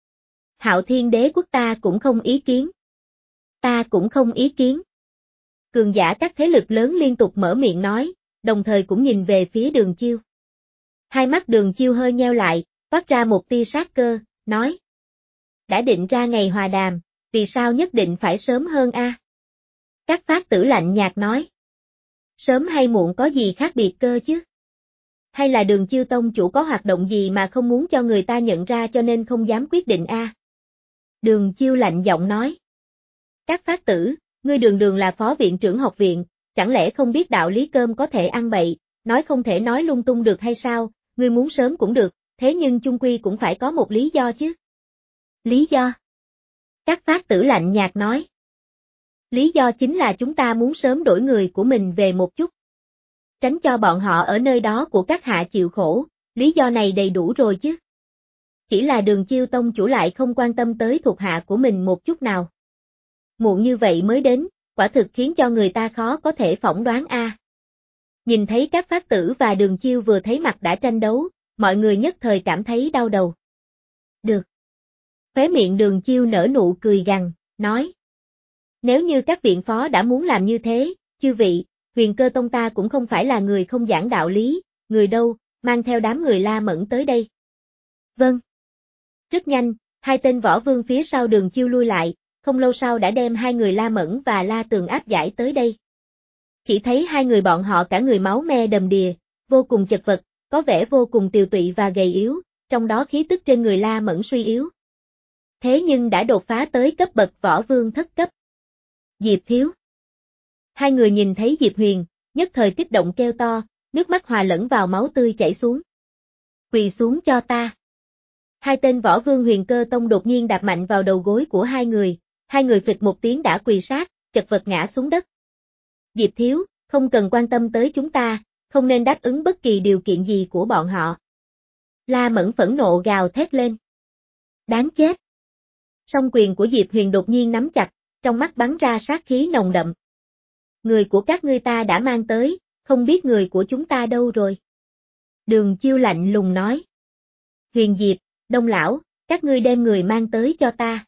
Hạo Thiên Đế quốc ta cũng không ý kiến. Ta cũng không ý kiến. Cường giả các thế lực lớn liên tục mở miệng nói, đồng thời cũng nhìn về phía Đường Chiêu. Hai mắt Đường Chiêu hơi nheo lại, toát ra một tia sát cơ, nói. Đã định ra ngày hòa đàm, vì sao nhất định phải sớm hơn a? Các phát tử lạnh nhạt nói. Sớm hay muộn có gì khác biệt cơ chứ? Hay là Đường Chiêu tông chủ có hoạt động gì mà không muốn cho người ta nhận ra cho nên không dám quyết định a? Đường Chiêu lạnh giọng nói. Các phát tử, ngươi đường đường là phó viện trưởng học viện, chẳng lẽ không biết đạo lý cơm có thể ăn bậy, nói không thể nói lung tung được hay sao, ngươi muốn sớm cũng được, thế nhưng chung quy cũng phải có một lý do chứ. Lý do? Các phát tử lạnh nhạt nói. Lý do chính là chúng ta muốn sớm đổi người của mình về một chút. Tránh cho bọn họ ở nơi đó của các hạ chịu khổ, lý do này đầy đủ rồi chứ. Chỉ là Đường Chiêu tông chủ lại không quan tâm tới thuộc hạ của mình một chút nào. Muộn như vậy mới đến, quả thực khiến cho người ta khó có thể phỏng đoán a. Nhìn thấy các phát tử và Đường Chiêu vừa thấy mặt đã tranh đấu, mọi người nhất thời cảm thấy đau đầu. Được. Khóe miệng Đường Chiêu nở nụ cười gằn, nói. Nếu như các viện phó đã muốn làm như thế, chư vị, Huyền Cơ Tông ta cũng không phải là người không giảng đạo lý, người đâu, mang theo đám người La Mẫn tới đây. Vâng. Rất nhanh, hai tên võ vương phía sau Đường Chiêu lui lại, không lâu sau đã đem hai người La Mẫn và La Tường áp giải tới đây. Chỉ thấy hai người bọn họ cả người máu me đầm đìa, vô cùng chật vật, có vẻ vô cùng tiều tụy và gầy yếu, trong đó khí tức trên người La Mẫn suy yếu. Thế nhưng đã đột phá tới cấp bậc võ vương thất cấp. Diệp Thiếu. Hai người nhìn thấy Diệp Huyền, nhất thời kích động kêu to, nước mắt hòa lẫn vào máu tươi chảy xuống. Quỳ xuống cho ta. Hai tên võ vương Huyền Cơ Tông đột nhiên đạp mạnh vào đầu gối của hai người, hai người phịch một tiếng đã quỳ sát, chật vật ngã xuống đất. Diệp Thiếu, không cần quan tâm tới chúng ta, không nên đáp ứng bất kỳ điều kiện gì của bọn họ. La Mẫn phẫn nộ gào thét lên. Đáng chết. Song quyền của Diệp Huyền đột nhiên nắm chặt, trong mắt bắn ra sát khí nồng đậm. Người của các ngươi ta đã mang tới, không biết người của chúng ta đâu rồi. Đường Chiêu lạnh lùng nói. Huyền Diệp, Đông Lão, Các ngươi đem người mang tới cho ta.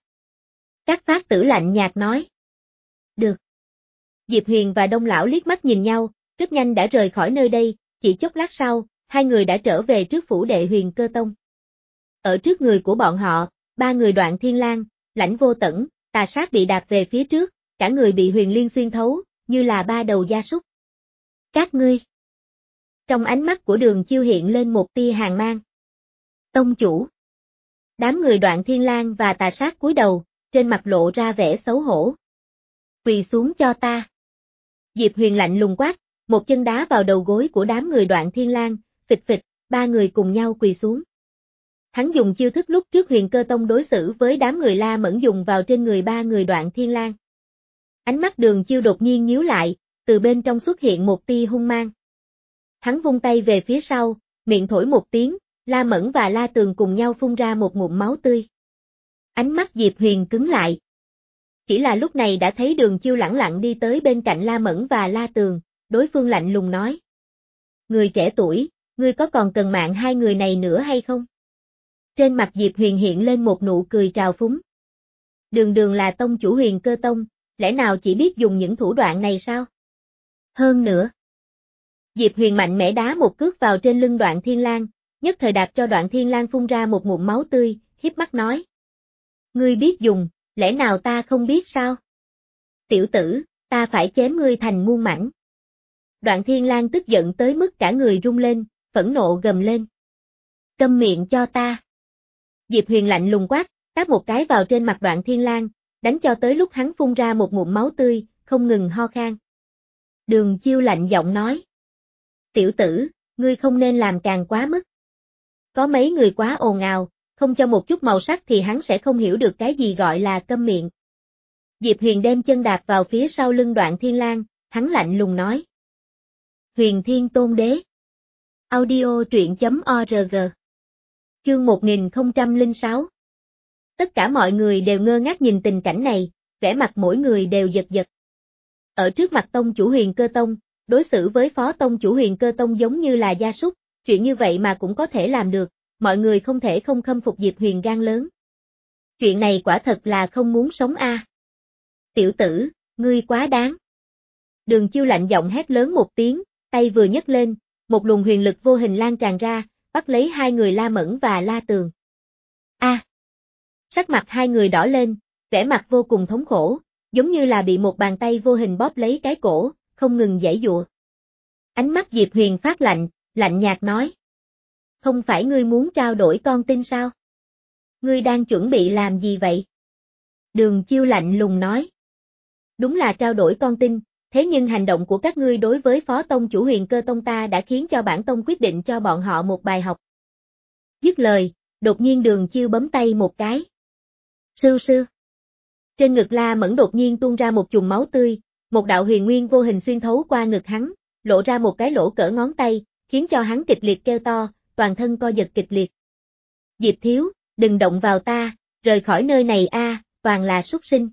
Các phát tử lạnh nhạt nói. Được. Diệp Huyền và Đông Lão liếc mắt nhìn nhau, rất nhanh đã rời khỏi nơi đây, chỉ chốc lát sau, hai người đã trở về trước phủ đệ Huyền Cơ Tông. Ở trước người của bọn họ, ba người Đoạn Thiên Lang, Lãnh Vô Tẩn, Tà Sát bị đạp về phía trước, cả người bị huyền liên xuyên thấu, như là ba đầu gia súc. Các ngươi. Trong ánh mắt của Đường Chiêu hiện lên một tia hàn mang. Tông chủ. Đám người Đoạn Thiên Lang và Tà Sát cúi đầu, trên mặt lộ ra vẻ xấu hổ. Quỳ xuống cho ta. Diệp Huyền lạnh lùng quát, một chân đá vào đầu gối của đám người Đoạn Thiên Lang, phịch phịch, ba người cùng nhau quỳ xuống. Hắn dùng chiêu thức lúc trước Huyền Cơ Tông đối xử với đám người La Mẫn dùng vào trên người ba người Đoạn Thiên Lang. Ánh mắt Đường Chiêu đột nhiên nhíu lại, từ bên trong xuất hiện một tia hung mang. Hắn vung tay về phía sau, miệng thổi một tiếng, La Mẫn và La Tường cùng nhau phun ra một ngụm máu tươi. Ánh mắt Diệp Huyền cứng lại. Chỉ là lúc này đã thấy Đường Chiêu lẳng lặng đi tới bên cạnh La Mẫn và La Tường, đối phương lạnh lùng nói. Người trẻ tuổi, ngươi có còn cần mạng hai người này nữa hay không? Trên mặt Diệp Huyền hiện lên một nụ cười trào phúng. Đường đường là tông chủ Huyền Cơ Tông, lẽ nào chỉ biết dùng những thủ đoạn này sao? Hơn nữa. Diệp Huyền mạnh mẽ đá một cước vào trên lưng Đoạn Thiên Lang, nhất thời đạp cho Đoạn Thiên Lang phun ra một ngụm máu tươi, hiếp mắt nói. Ngươi biết dùng, lẽ nào ta không biết sao? Tiểu tử, ta phải chém ngươi thành muôn mảnh. Đoạn Thiên Lang tức giận tới mức cả người rung lên, phẫn nộ gầm lên. Câm miệng cho ta. Diệp Huyền lạnh lùng quát, tát một cái vào trên mặt Đoạn Thiên Lang, đánh cho tới lúc hắn phun ra một ngụm máu tươi, không ngừng ho khan. Đường Chiêu lạnh giọng nói. Tiểu tử, ngươi không nên làm càng quá mức. Có mấy người quá ồn ào, không cho một chút màu sắc thì hắn sẽ không hiểu được cái gì gọi là câm miệng. Diệp Huyền đem chân đạp vào phía sau lưng Đoạn Thiên Lang, hắn lạnh lùng nói. Huyền Thiên Tôn Đế. Audio truyện chấm org. Chương một nghìn không trăm lẻ sáu. Tất cả mọi người đều ngơ ngác nhìn tình cảnh này, vẻ mặt mỗi người đều giật giật. Ở trước mặt tông chủ Huyền Cơ Tông, đối xử với phó tông chủ Huyền Cơ Tông giống như là gia súc, chuyện như vậy mà cũng có thể làm được, mọi người không thể không khâm phục Diệp Huyền gan lớn. Chuyện này quả thật là không muốn sống a. À. Tiểu tử, ngươi quá đáng. Đường Chiêu lạnh giọng hét lớn một tiếng, tay vừa nhấc lên, một luồng huyền lực vô hình lan tràn ra, bắt lấy hai người La Mẫn và La Tường. A. À. Sắc mặt hai người đỏ lên, vẻ mặt vô cùng thống khổ, giống như là bị một bàn tay vô hình bóp lấy cái cổ, không ngừng giãy giụa. Ánh mắt Diệp Huyền phát lạnh, lạnh nhạt nói. Không phải ngươi muốn trao đổi con tin sao? Ngươi đang chuẩn bị làm gì vậy? Đường Chiêu lạnh lùng nói. Đúng là trao đổi con tin, thế nhưng hành động của các ngươi đối với phó tông chủ Huyền Cơ Tông ta đã khiến cho bản tông quyết định cho bọn họ một bài học. Dứt lời, đột nhiên Đường Chiêu bấm tay một cái. Sưu sưu. Trên ngực La Mẫn đột nhiên tuôn ra một chùm máu tươi, một đạo huyền nguyên vô hình xuyên thấu qua ngực hắn, lộ ra một cái lỗ cỡ ngón tay, khiến cho hắn kịch liệt kêu to, toàn thân co giật kịch liệt. Diệp thiếu, đừng động vào ta, rời khỏi nơi này a, à, toàn là súc sinh.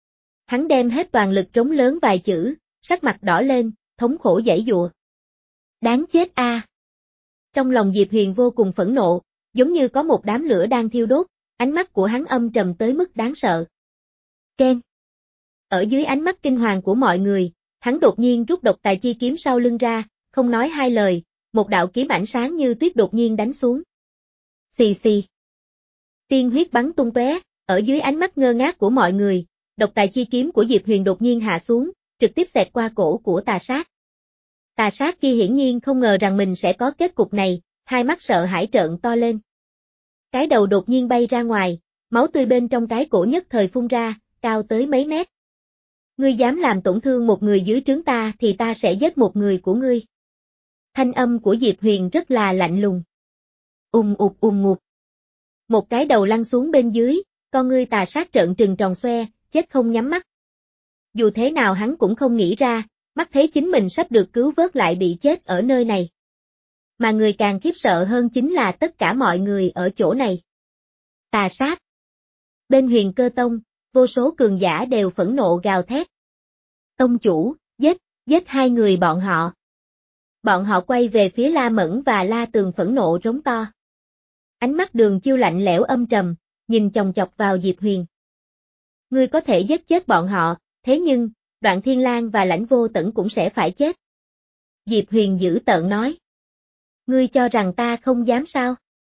Hắn đem hết toàn lực trống lớn vài chữ, sắc mặt đỏ lên, thống khổ giãy giụa. Đáng chết a. À. Trong lòng Diệp Huyền vô cùng phẫn nộ, giống như có một đám lửa đang thiêu đốt, ánh mắt của hắn âm trầm tới mức đáng sợ. Ken. Ở dưới ánh mắt kinh hoàng của mọi người, hắn đột nhiên rút độc tài chi kiếm sau lưng ra, không nói hai lời, một đạo kiếm ảnh sáng như tuyết đột nhiên đánh xuống. Xì xì. Tiên huyết bắn tung tóe, ở dưới ánh mắt ngơ ngác của mọi người, độc tài chi kiếm của Diệp Huyền đột nhiên hạ xuống, trực tiếp xẹt qua cổ của Tà Sát. Tà Sát kia hiển nhiên không ngờ rằng mình sẽ có kết cục này, hai mắt sợ hãi trợn to lên. Cái đầu đột nhiên bay ra ngoài, máu tươi bên trong cái cổ nhất thời phun ra, cao tới mấy mét. Ngươi dám làm tổn thương một người dưới trướng ta thì ta sẽ giết một người của ngươi. Thanh âm của Diệp Huyền rất là lạnh lùng. Ùng ụt ùng ngụt. Một cái đầu lăn xuống bên dưới, con ngươi Tà Sát trợn trừng tròn xoe, chết không nhắm mắt. Dù thế nào hắn cũng không nghĩ ra, mắt thấy chính mình sắp được cứu vớt lại bị chết ở nơi này. Mà người càng khiếp sợ hơn chính là tất cả mọi người ở chỗ này. Tà Sát. Bên Huyền Cơ Tông, vô số cường giả đều phẫn nộ gào thét. Tông chủ, giết, giết hai người bọn họ. Bọn họ quay về phía La Mẫn và La Tường phẫn nộ rống to. Ánh mắt Đường Chiêu lạnh lẽo âm trầm, nhìn chòng chọc vào Diệp Huyền. Ngươi có thể giết chết bọn họ, thế nhưng, Đoạn Thiên Lang và Lãnh Vô Tẩn cũng sẽ phải chết. Diệp Huyền dữ tợn nói. Ngươi cho rằng ta không dám sao?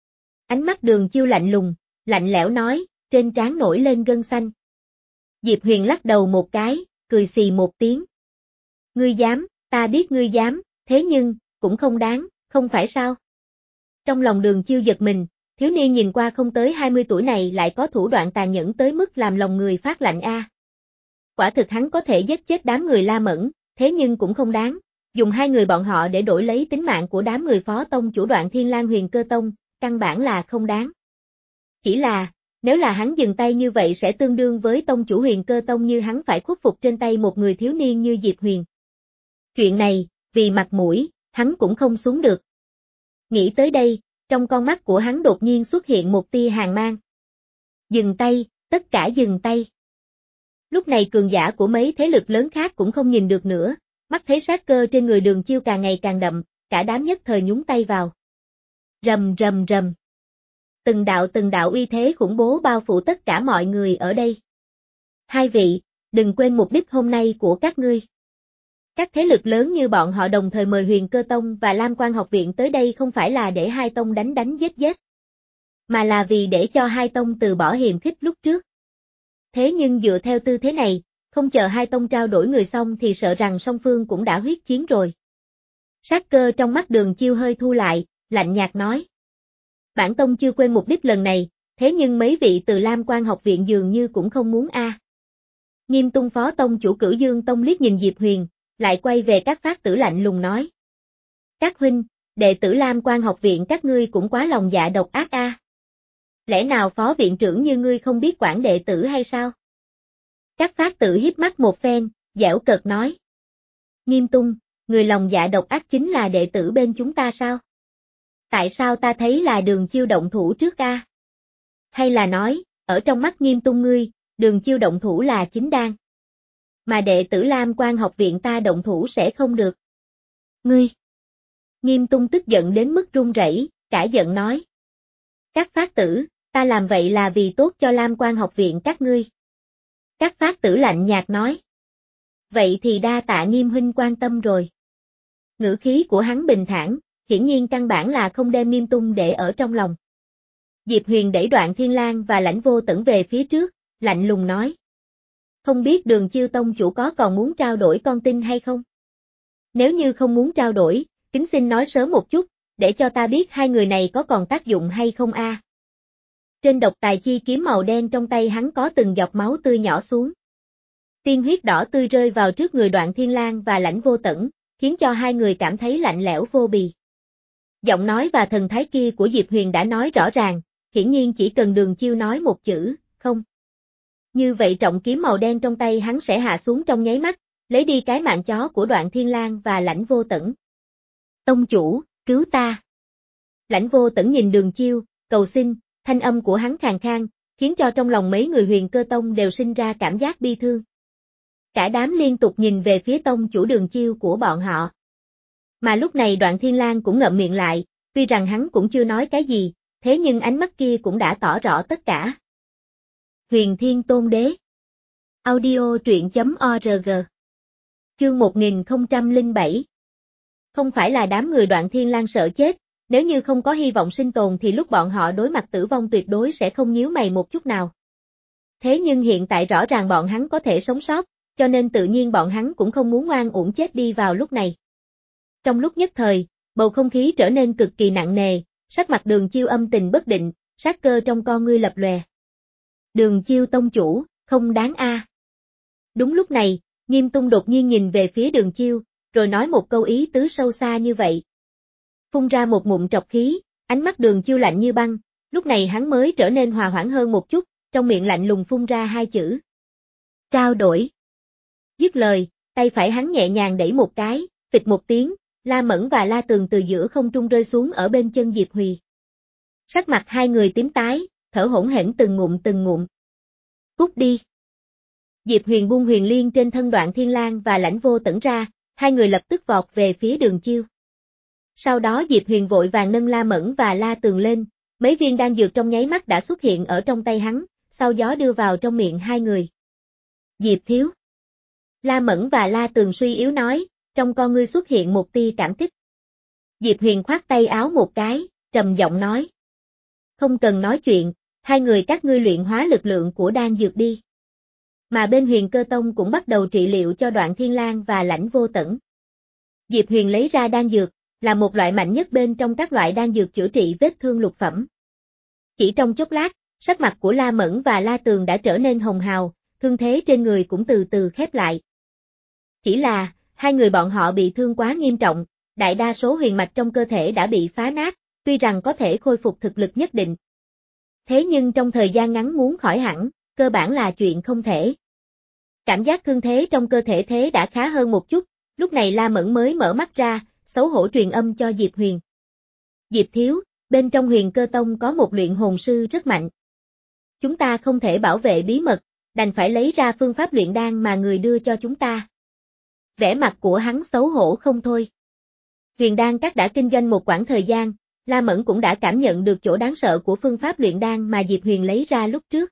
Ánh mắt Đường Chiêu lạnh lùng, lạnh lẽo nói, trên trán nổi lên gân xanh. Diệp Huyền lắc đầu một cái, cười xì một tiếng. Ngươi dám, ta biết ngươi dám, thế nhưng, cũng không đáng, không phải sao? Trong lòng Đường Chiêu giật mình, thiếu niên nhìn qua không tới hai mươi tuổi này lại có thủ đoạn tàn nhẫn tới mức làm lòng người phát lạnh a. Quả thực hắn có thể giết chết đám người La Mẫn, thế nhưng cũng không đáng, dùng hai người bọn họ để đổi lấy tính mạng của đám người phó tông chủ Đoạn Thiên Lang Huyền Cơ Tông, căn bản là không đáng. Chỉ là, nếu là hắn dừng tay như vậy sẽ tương đương với tông chủ Huyền Cơ Tông như hắn phải khuất phục trên tay một người thiếu niên như Diệp Huyền. Chuyện này, vì mặt mũi, hắn cũng không xuống được. Nghĩ tới đây, trong con mắt của hắn đột nhiên xuất hiện một tia hàn mang. Dừng tay, tất cả dừng tay. Lúc này cường giả của mấy thế lực lớn khác cũng không nhìn được nữa, mắt thấy sát cơ trên người Đường Chiêu càng ngày càng đậm, cả đám nhất thời nhúng tay vào. Rầm rầm rầm. Từng đạo từng đạo uy thế khủng bố bao phủ tất cả mọi người ở đây. Hai vị, đừng quên mục đích hôm nay của các ngươi. Các thế lực lớn như bọn họ đồng thời mời Huyền Cơ Tông và Lam Quan Học Viện tới đây không phải là để hai tông đánh đánh giết giết, mà là vì để cho hai tông từ bỏ hiềm khích lúc trước. Thế nhưng dựa theo tư thế này, không chờ hai tông trao đổi người xong thì sợ rằng song phương cũng đã huyết chiến rồi. Sát cơ trong mắt Đường Chiêu hơi thu lại, lạnh nhạt nói. Bản tông chưa quên mục đích lần này, thế nhưng mấy vị từ Lam Quan Học Viện dường như cũng không muốn a. À. Nghiêm Tung phó tông chủ Cửu Dương Tông liếc nhìn Diệp Huyền, lại quay về các phát tử lạnh lùng nói. Các huynh, đệ tử Lam Quan Học Viện các ngươi cũng quá lòng dạ độc ác a. À. Lẽ nào phó viện trưởng như ngươi không biết quản đệ tử hay sao? Các phát tử hiếp mắt một phen, giễu cợt nói. Nghiêm Tung, người lòng dạ độc ác chính là đệ tử bên chúng ta sao? Tại sao ta thấy là Đường Chiêu động thủ trước a? À? Hay là nói, ở trong mắt Nghiêm Tung ngươi, Đường Chiêu động thủ là chính đang. Mà đệ tử Lam Quan Học Viện ta động thủ sẽ không được. Ngươi! Nghiêm Tung tức giận đến mức run rẩy, cả giận nói. Các phát tử, ta làm vậy là vì tốt cho Lam Quan Học Viện các ngươi. Các phát tử lạnh nhạt nói. Vậy thì đa tạ Nghiêm huynh quan tâm rồi. Ngữ khí của hắn bình thản, hiển nhiên căn bản là không đem Nghiêm Tung để ở trong lòng. Diệp Huyền đẩy Đoạn Thiên Lang và Lãnh Vô Tẩn về phía trước, lạnh lùng nói. Không biết Đường Chiêu tông chủ có còn muốn trao đổi con tin hay không? Nếu như không muốn trao đổi, kính xin nói sớm một chút, để cho ta biết hai người này có còn tác dụng hay không a. À. Trên độc tài chi kiếm màu đen trong tay hắn có từng giọt máu tươi nhỏ xuống. Tiên huyết đỏ tươi rơi vào trước người Đoạn Thiên Lang và Lãnh Vô Tẩn, khiến cho hai người cảm thấy lạnh lẽo vô bì. Giọng nói và thần thái kia của Diệp Huyền đã nói rõ ràng, hiển nhiên chỉ cần Đường Chiêu nói một chữ, không. Như vậy trọng kiếm màu đen trong tay hắn sẽ hạ xuống trong nháy mắt, lấy đi cái mạng chó của Đoạn Thiên Lang và Lãnh Vô Tẩn. Tông chủ, cứu ta. Lãnh Vô Tẩn nhìn Đường Chiêu, cầu xin, thanh âm của hắn khàn khàn, khiến cho trong lòng mấy người Huyền Cơ Tông đều sinh ra cảm giác bi thương. Cả đám liên tục nhìn về phía tông chủ Đường Chiêu của bọn họ. Mà lúc này Đoạn Thiên Lang cũng ngậm miệng lại, tuy rằng hắn cũng chưa nói cái gì, thế nhưng ánh mắt kia cũng đã tỏ rõ tất cả. Huyền Thiên Tôn Đế. Audio truyện chấm org. Chương một nghìn không trăm lẻ bảy. Không phải là đám người Đoạn Thiên Lang sợ chết, nếu như không có hy vọng sinh tồn thì lúc bọn họ đối mặt tử vong tuyệt đối sẽ không nhíu mày một chút nào. Thế nhưng hiện tại rõ ràng bọn hắn có thể sống sót, cho nên tự nhiên bọn hắn cũng không muốn oan uổng chết đi vào lúc này. Trong lúc nhất thời, bầu không khí trở nên cực kỳ nặng nề, sắc mặt Đường Chiêu âm tình bất định, sát cơ trong con ngươi lập lòe. Đường Chiêu tông chủ, không đáng a. À. Đúng lúc này, Nghiêm Tung đột nhiên nhìn về phía Đường Chiêu, rồi nói một câu ý tứ sâu xa như vậy. Phun ra một ngụm trọc khí, ánh mắt Đường Chiêu lạnh như băng, lúc này hắn mới trở nên hòa hoãn hơn một chút, trong miệng lạnh lùng phun ra hai chữ. Trao đổi. Dứt lời, tay phải hắn nhẹ nhàng đẩy một cái, phịch một tiếng, La Mẫn và La Tường từ giữa không trung rơi xuống ở bên chân Diệp Huyền. Sắc mặt hai người tím tái, thở hổn hển từng ngụm từng ngụm. Cút đi. Diệp Huyền buông huyền liên trên thân Đoạn Thiên Lang và Lãnh Vô Tẩn ra, hai người lập tức vọt về phía Đường Chiêu. Sau đó Diệp Huyền vội vàng nâng La Mẫn và La Tường lên, Mấy viên đan dược trong nháy mắt đã xuất hiện ở trong tay hắn, sau gió đưa vào trong miệng hai người. Diệp thiếu. La Mẫn và La Tường suy yếu nói, trong con ngươi xuất hiện một tia cảm kích. Diệp Huyền khoát tay áo một cái, trầm giọng nói. Không cần nói chuyện, hai người các ngươi luyện hóa lực lượng của đan dược đi. Mà bên Huyền Cơ Tông cũng bắt đầu trị liệu cho Đoạn Thiên Lang và Lãnh Vô Tẩn. Diệp Huyền lấy ra đan dược, là một loại mạnh nhất bên trong các loại đan dược chữa trị vết thương lục phẩm. Chỉ trong chốc lát, sắc mặt của La Mẫn và La Tường đã trở nên hồng hào, thương thế trên người cũng từ từ khép lại. Chỉ là, hai người bọn họ bị thương quá nghiêm trọng, đại đa số huyền mạch trong cơ thể đã bị phá nát, tuy rằng có thể khôi phục thực lực nhất định. Thế nhưng trong thời gian ngắn muốn khỏi hẳn, cơ bản là chuyện không thể. Cảm giác thương thế trong cơ thể thế đã khá hơn một chút, lúc này La Mẫn mới mở mắt ra, xấu hổ truyền âm cho Diệp Huyền. Diệp thiếu, bên trong Huyền Cơ Tông có một luyện hồn sư rất mạnh. Chúng ta không thể bảo vệ bí mật, đành phải lấy ra phương pháp luyện đan mà người đưa cho chúng ta. Vẻ mặt của hắn xấu hổ không thôi. Huyền Đan Các đã kinh doanh một quãng thời gian, La Mẫn cũng đã cảm nhận được chỗ đáng sợ của phương pháp luyện đan mà Diệp Huyền lấy ra lúc trước.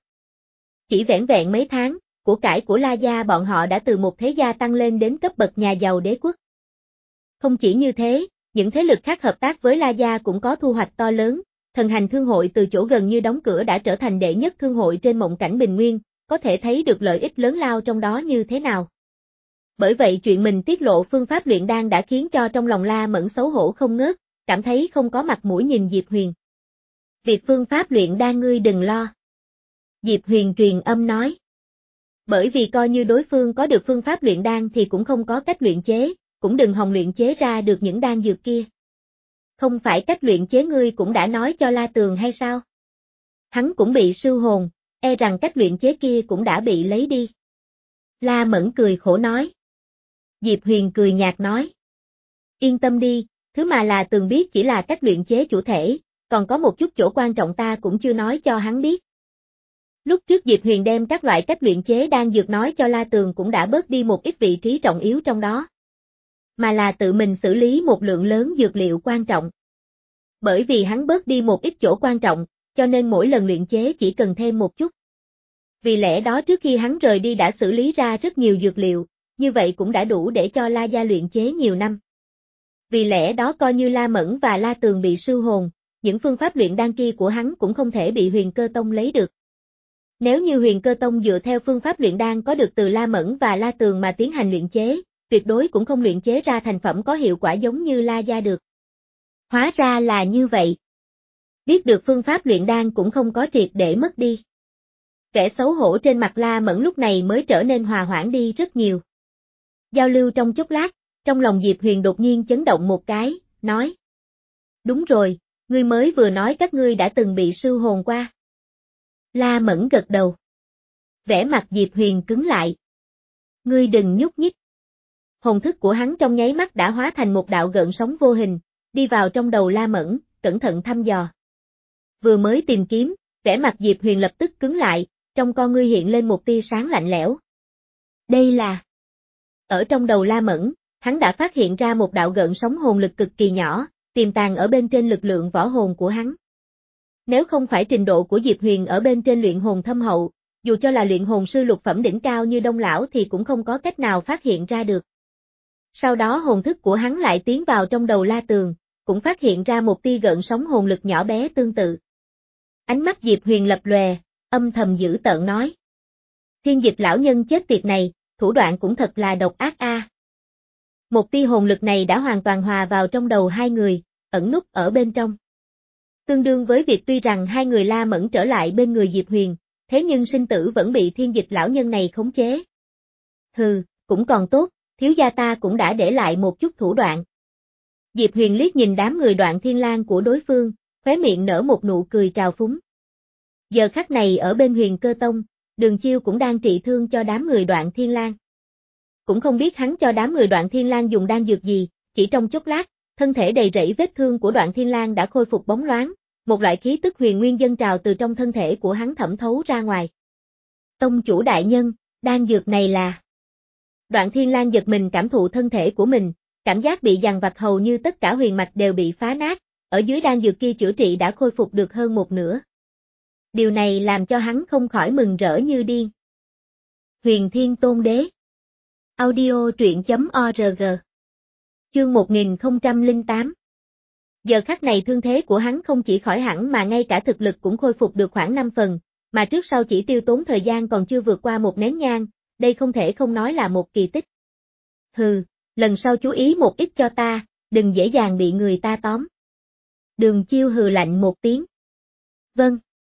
Chỉ vẻn vẹn mấy tháng, của cải của La gia bọn họ đã từ một thế gia tăng lên đến cấp bậc nhà giàu đế quốc. Không chỉ như thế, những thế lực khác hợp tác với La gia cũng có thu hoạch to lớn, Thần Hành Thương hội từ chỗ gần như đóng cửa đã trở thành đệ nhất thương hội trên mộng cảnh Bình Nguyên, có thể thấy được lợi ích lớn lao trong đó như thế nào. Bởi vậy chuyện mình tiết lộ phương pháp luyện đan đã khiến cho trong lòng La Mẫn xấu hổ không ngớt, cảm thấy không có mặt mũi nhìn Diệp Huyền. Việc phương pháp luyện đan ngươi đừng lo. Diệp Huyền truyền âm nói. Bởi vì coi như đối phương có được phương pháp luyện đan thì cũng không có cách luyện chế, cũng đừng hòng luyện chế ra được những đan dược kia. Không phải cách luyện chế ngươi cũng đã nói cho La Tường hay sao? Hắn cũng bị sưu hồn, e rằng cách luyện chế kia cũng đã bị lấy đi. La Mẫn cười khổ nói. Diệp Huyền cười nhạt nói. Yên tâm đi, thứ mà La Tường biết chỉ là cách luyện chế chủ thể, còn có một chút chỗ quan trọng ta cũng chưa nói cho hắn biết. Lúc trước Diệp Huyền đem các loại cách luyện chế đan dược nói cho La Tường cũng đã bớt đi một ít vị trí trọng yếu trong đó. Mà là tự mình xử lý một lượng lớn dược liệu quan trọng. Bởi vì hắn bớt đi một ít chỗ quan trọng, cho nên mỗi lần luyện chế chỉ cần thêm một chút. Vì lẽ đó trước khi hắn rời đi đã xử lý ra rất nhiều dược liệu, như vậy cũng đã đủ để cho La gia luyện chế nhiều năm. Vì lẽ đó coi như La Mẫn và La Tường bị sưu hồn, những phương pháp luyện đan kia của hắn cũng không thể bị Huyền Cơ Tông lấy được. Nếu như Huyền Cơ Tông dựa theo phương pháp luyện đan có được từ La Mẫn và La Tường mà tiến hành luyện chế, tuyệt đối cũng không luyện chế ra thành phẩm có hiệu quả giống như La gia được. Hóa ra là như vậy. Biết được phương pháp luyện đan cũng không có triệt để mất đi. Vẻ xấu hổ trên mặt La Mẫn lúc này mới trở nên hòa hoãn đi rất nhiều. Giao lưu trong chốc lát, trong lòng Diệp Huyền đột nhiên chấn động một cái, nói. Đúng rồi, ngươi mới vừa nói các ngươi đã từng bị sưu hồn qua. La Mẫn gật đầu. Vẻ mặt Diệp Huyền cứng lại. Ngươi đừng nhúc nhích. Hồn thức của hắn trong nháy mắt đã hóa thành một đạo gợn sóng vô hình, đi vào trong đầu La Mẫn, cẩn thận thăm dò. Vừa mới tìm kiếm, vẻ mặt Diệp Huyền lập tức cứng lại, trong con ngươi hiện lên một tia sáng lạnh lẽo. Đây là... Ở trong đầu La Mẫn, hắn đã phát hiện ra một đạo gợn sóng hồn lực cực kỳ nhỏ, tiềm tàng ở bên trên lực lượng võ hồn của hắn. Nếu không phải trình độ của Diệp Huyền ở bên trên luyện hồn thâm hậu, dù cho là luyện hồn sư lục phẩm đỉnh cao như Đông Lão thì cũng không có cách nào phát hiện ra được. Sau đó hồn thức của hắn lại tiến vào trong đầu La Tường, cũng phát hiện ra một tia gợn sóng hồn lực nhỏ bé tương tự. Ánh mắt Diệp Huyền lập lòe, âm thầm dữ tợn nói. Thiên Dịch lão nhân chết tiệt này, thủ đoạn cũng thật là độc ác a. Một tia hồn lực này đã hoàn toàn hòa vào trong đầu hai người, ẩn núp ở bên trong. Tương đương với việc tuy rằng hai người La Mẫn trở lại bên người Diệp Huyền, thế nhưng sinh tử vẫn bị Thiên Dịch lão nhân này khống chế. Hừ, cũng còn tốt, thiếu gia ta cũng đã để lại một chút thủ đoạn. Diệp Huyền liếc nhìn đám người Đoạn Thiên Lang của đối phương, khóe miệng nở một nụ cười trào phúng. Giờ khắc này ở bên Huyền Cơ Tông, Đường Chiêu cũng đang trị thương cho đám người Đoạn Thiên Lang. Cũng không biết hắn cho đám người Đoạn Thiên Lang dùng đan dược gì, chỉ trong chốc lát, thân thể đầy rẫy vết thương của Đoạn Thiên Lang đã khôi phục bóng loáng, một loại khí tức huyền nguyên dâng trào từ trong thân thể của hắn thẩm thấu ra ngoài. Tông chủ đại nhân, đan dược này là... Đoạn Thiên Lang giật mình cảm thụ thân thể của mình, cảm giác bị giằng vặt hầu như tất cả huyền mạch đều bị phá nát, ở dưới đan dược kia chữa trị đã khôi phục được hơn một nửa. Điều này làm cho hắn không khỏi mừng rỡ như điên. Huyền Thiên Tôn Đế. Audio truyện chấm org. Chương một nghìn không trăm lẻ tám. Giờ khắc này thương thế của hắn không chỉ khỏi hẳn mà ngay cả thực lực cũng khôi phục được khoảng năm phần, mà trước sau chỉ tiêu tốn thời gian còn chưa vượt qua một nén nhang, đây không thể không nói là một kỳ tích. Hừ, lần sau chú ý một ít cho ta, đừng dễ dàng bị người ta tóm. Đường Chiêu hừ lạnh một tiếng. Vâng.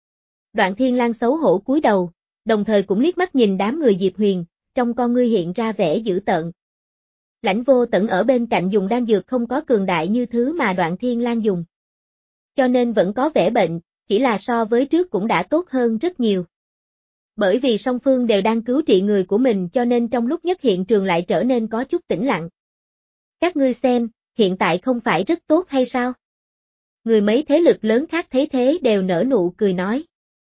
Đoạn Thiên Lang xấu hổ cúi đầu, đồng thời cũng liếc mắt nhìn đám người Diệp Huyền, trong con ngươi hiện ra vẻ dữ tợn. Lãnh Vô Tẩn ở bên cạnh dùng đan dược không có cường đại như thứ mà Đoạn Thiên Lang dùng. Cho nên vẫn có vẻ bệnh, chỉ là so với trước cũng đã tốt hơn rất nhiều. Bởi vì song phương đều đang cứu trị người của mình cho nên trong lúc nhất hiện trường lại trở nên có chút tĩnh lặng. Các ngươi xem, hiện tại không phải rất tốt hay sao? Người mấy thế lực lớn khác thấy thế đều nở nụ cười nói.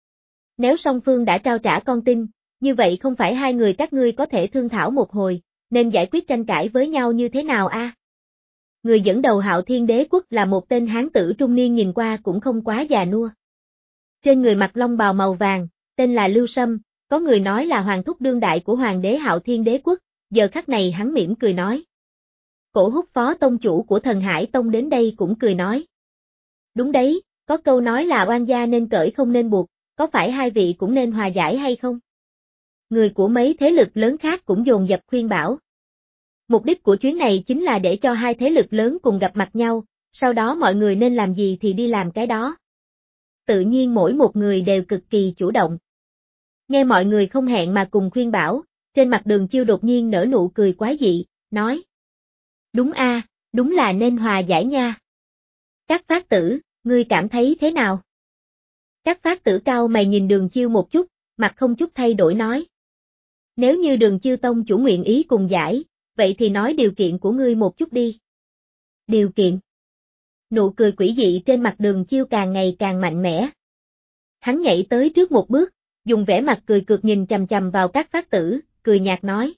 Nếu song phương đã trao trả con tin, như vậy không phải hai người các ngươi có thể thương thảo một hồi, nên giải quyết tranh cãi với nhau như thế nào a? À? Người dẫn đầu Hạo Thiên Đế Quốc là một tên hán tử trung niên nhìn qua cũng không quá già nua. Trên người mặc long bào màu vàng, tên là Lưu Sâm, có người nói là hoàng thúc đương đại của hoàng đế Hạo Thiên Đế Quốc, giờ khắc này hắn mỉm cười nói. Cổ Húc phó tông chủ của Thần Hải Tông đến đây cũng cười nói. Đúng đấy, có câu nói là oan gia nên cởi không nên buộc, có phải hai vị cũng nên hòa giải hay không? Người của mấy thế lực lớn khác cũng dồn dập khuyên bảo. Mục đích của chuyến này chính là để cho hai thế lực lớn cùng gặp mặt nhau, sau đó mọi người nên làm gì thì đi làm cái đó. Tự nhiên mỗi một người đều cực kỳ chủ động. Nghe mọi người không hẹn mà cùng khuyên bảo, trên mặt Đường Chiêu đột nhiên nở nụ cười quái dị, nói. Đúng a, đúng là nên hòa giải nha. Các phát tử, ngươi cảm thấy thế nào? Các phát tử cao mày nhìn Đường Chiêu một chút, mặt không chút thay đổi nói. Nếu như Đường Chiêu tông chủ nguyện ý cùng giải, vậy thì nói điều kiện của ngươi một chút đi. Điều kiện? Nụ cười quỷ dị trên mặt Đường Chiêu càng ngày càng mạnh mẽ. Hắn nhảy tới trước một bước, dùng vẻ mặt cười cợt nhìn chằm chằm vào các phát tử, cười nhạt nói.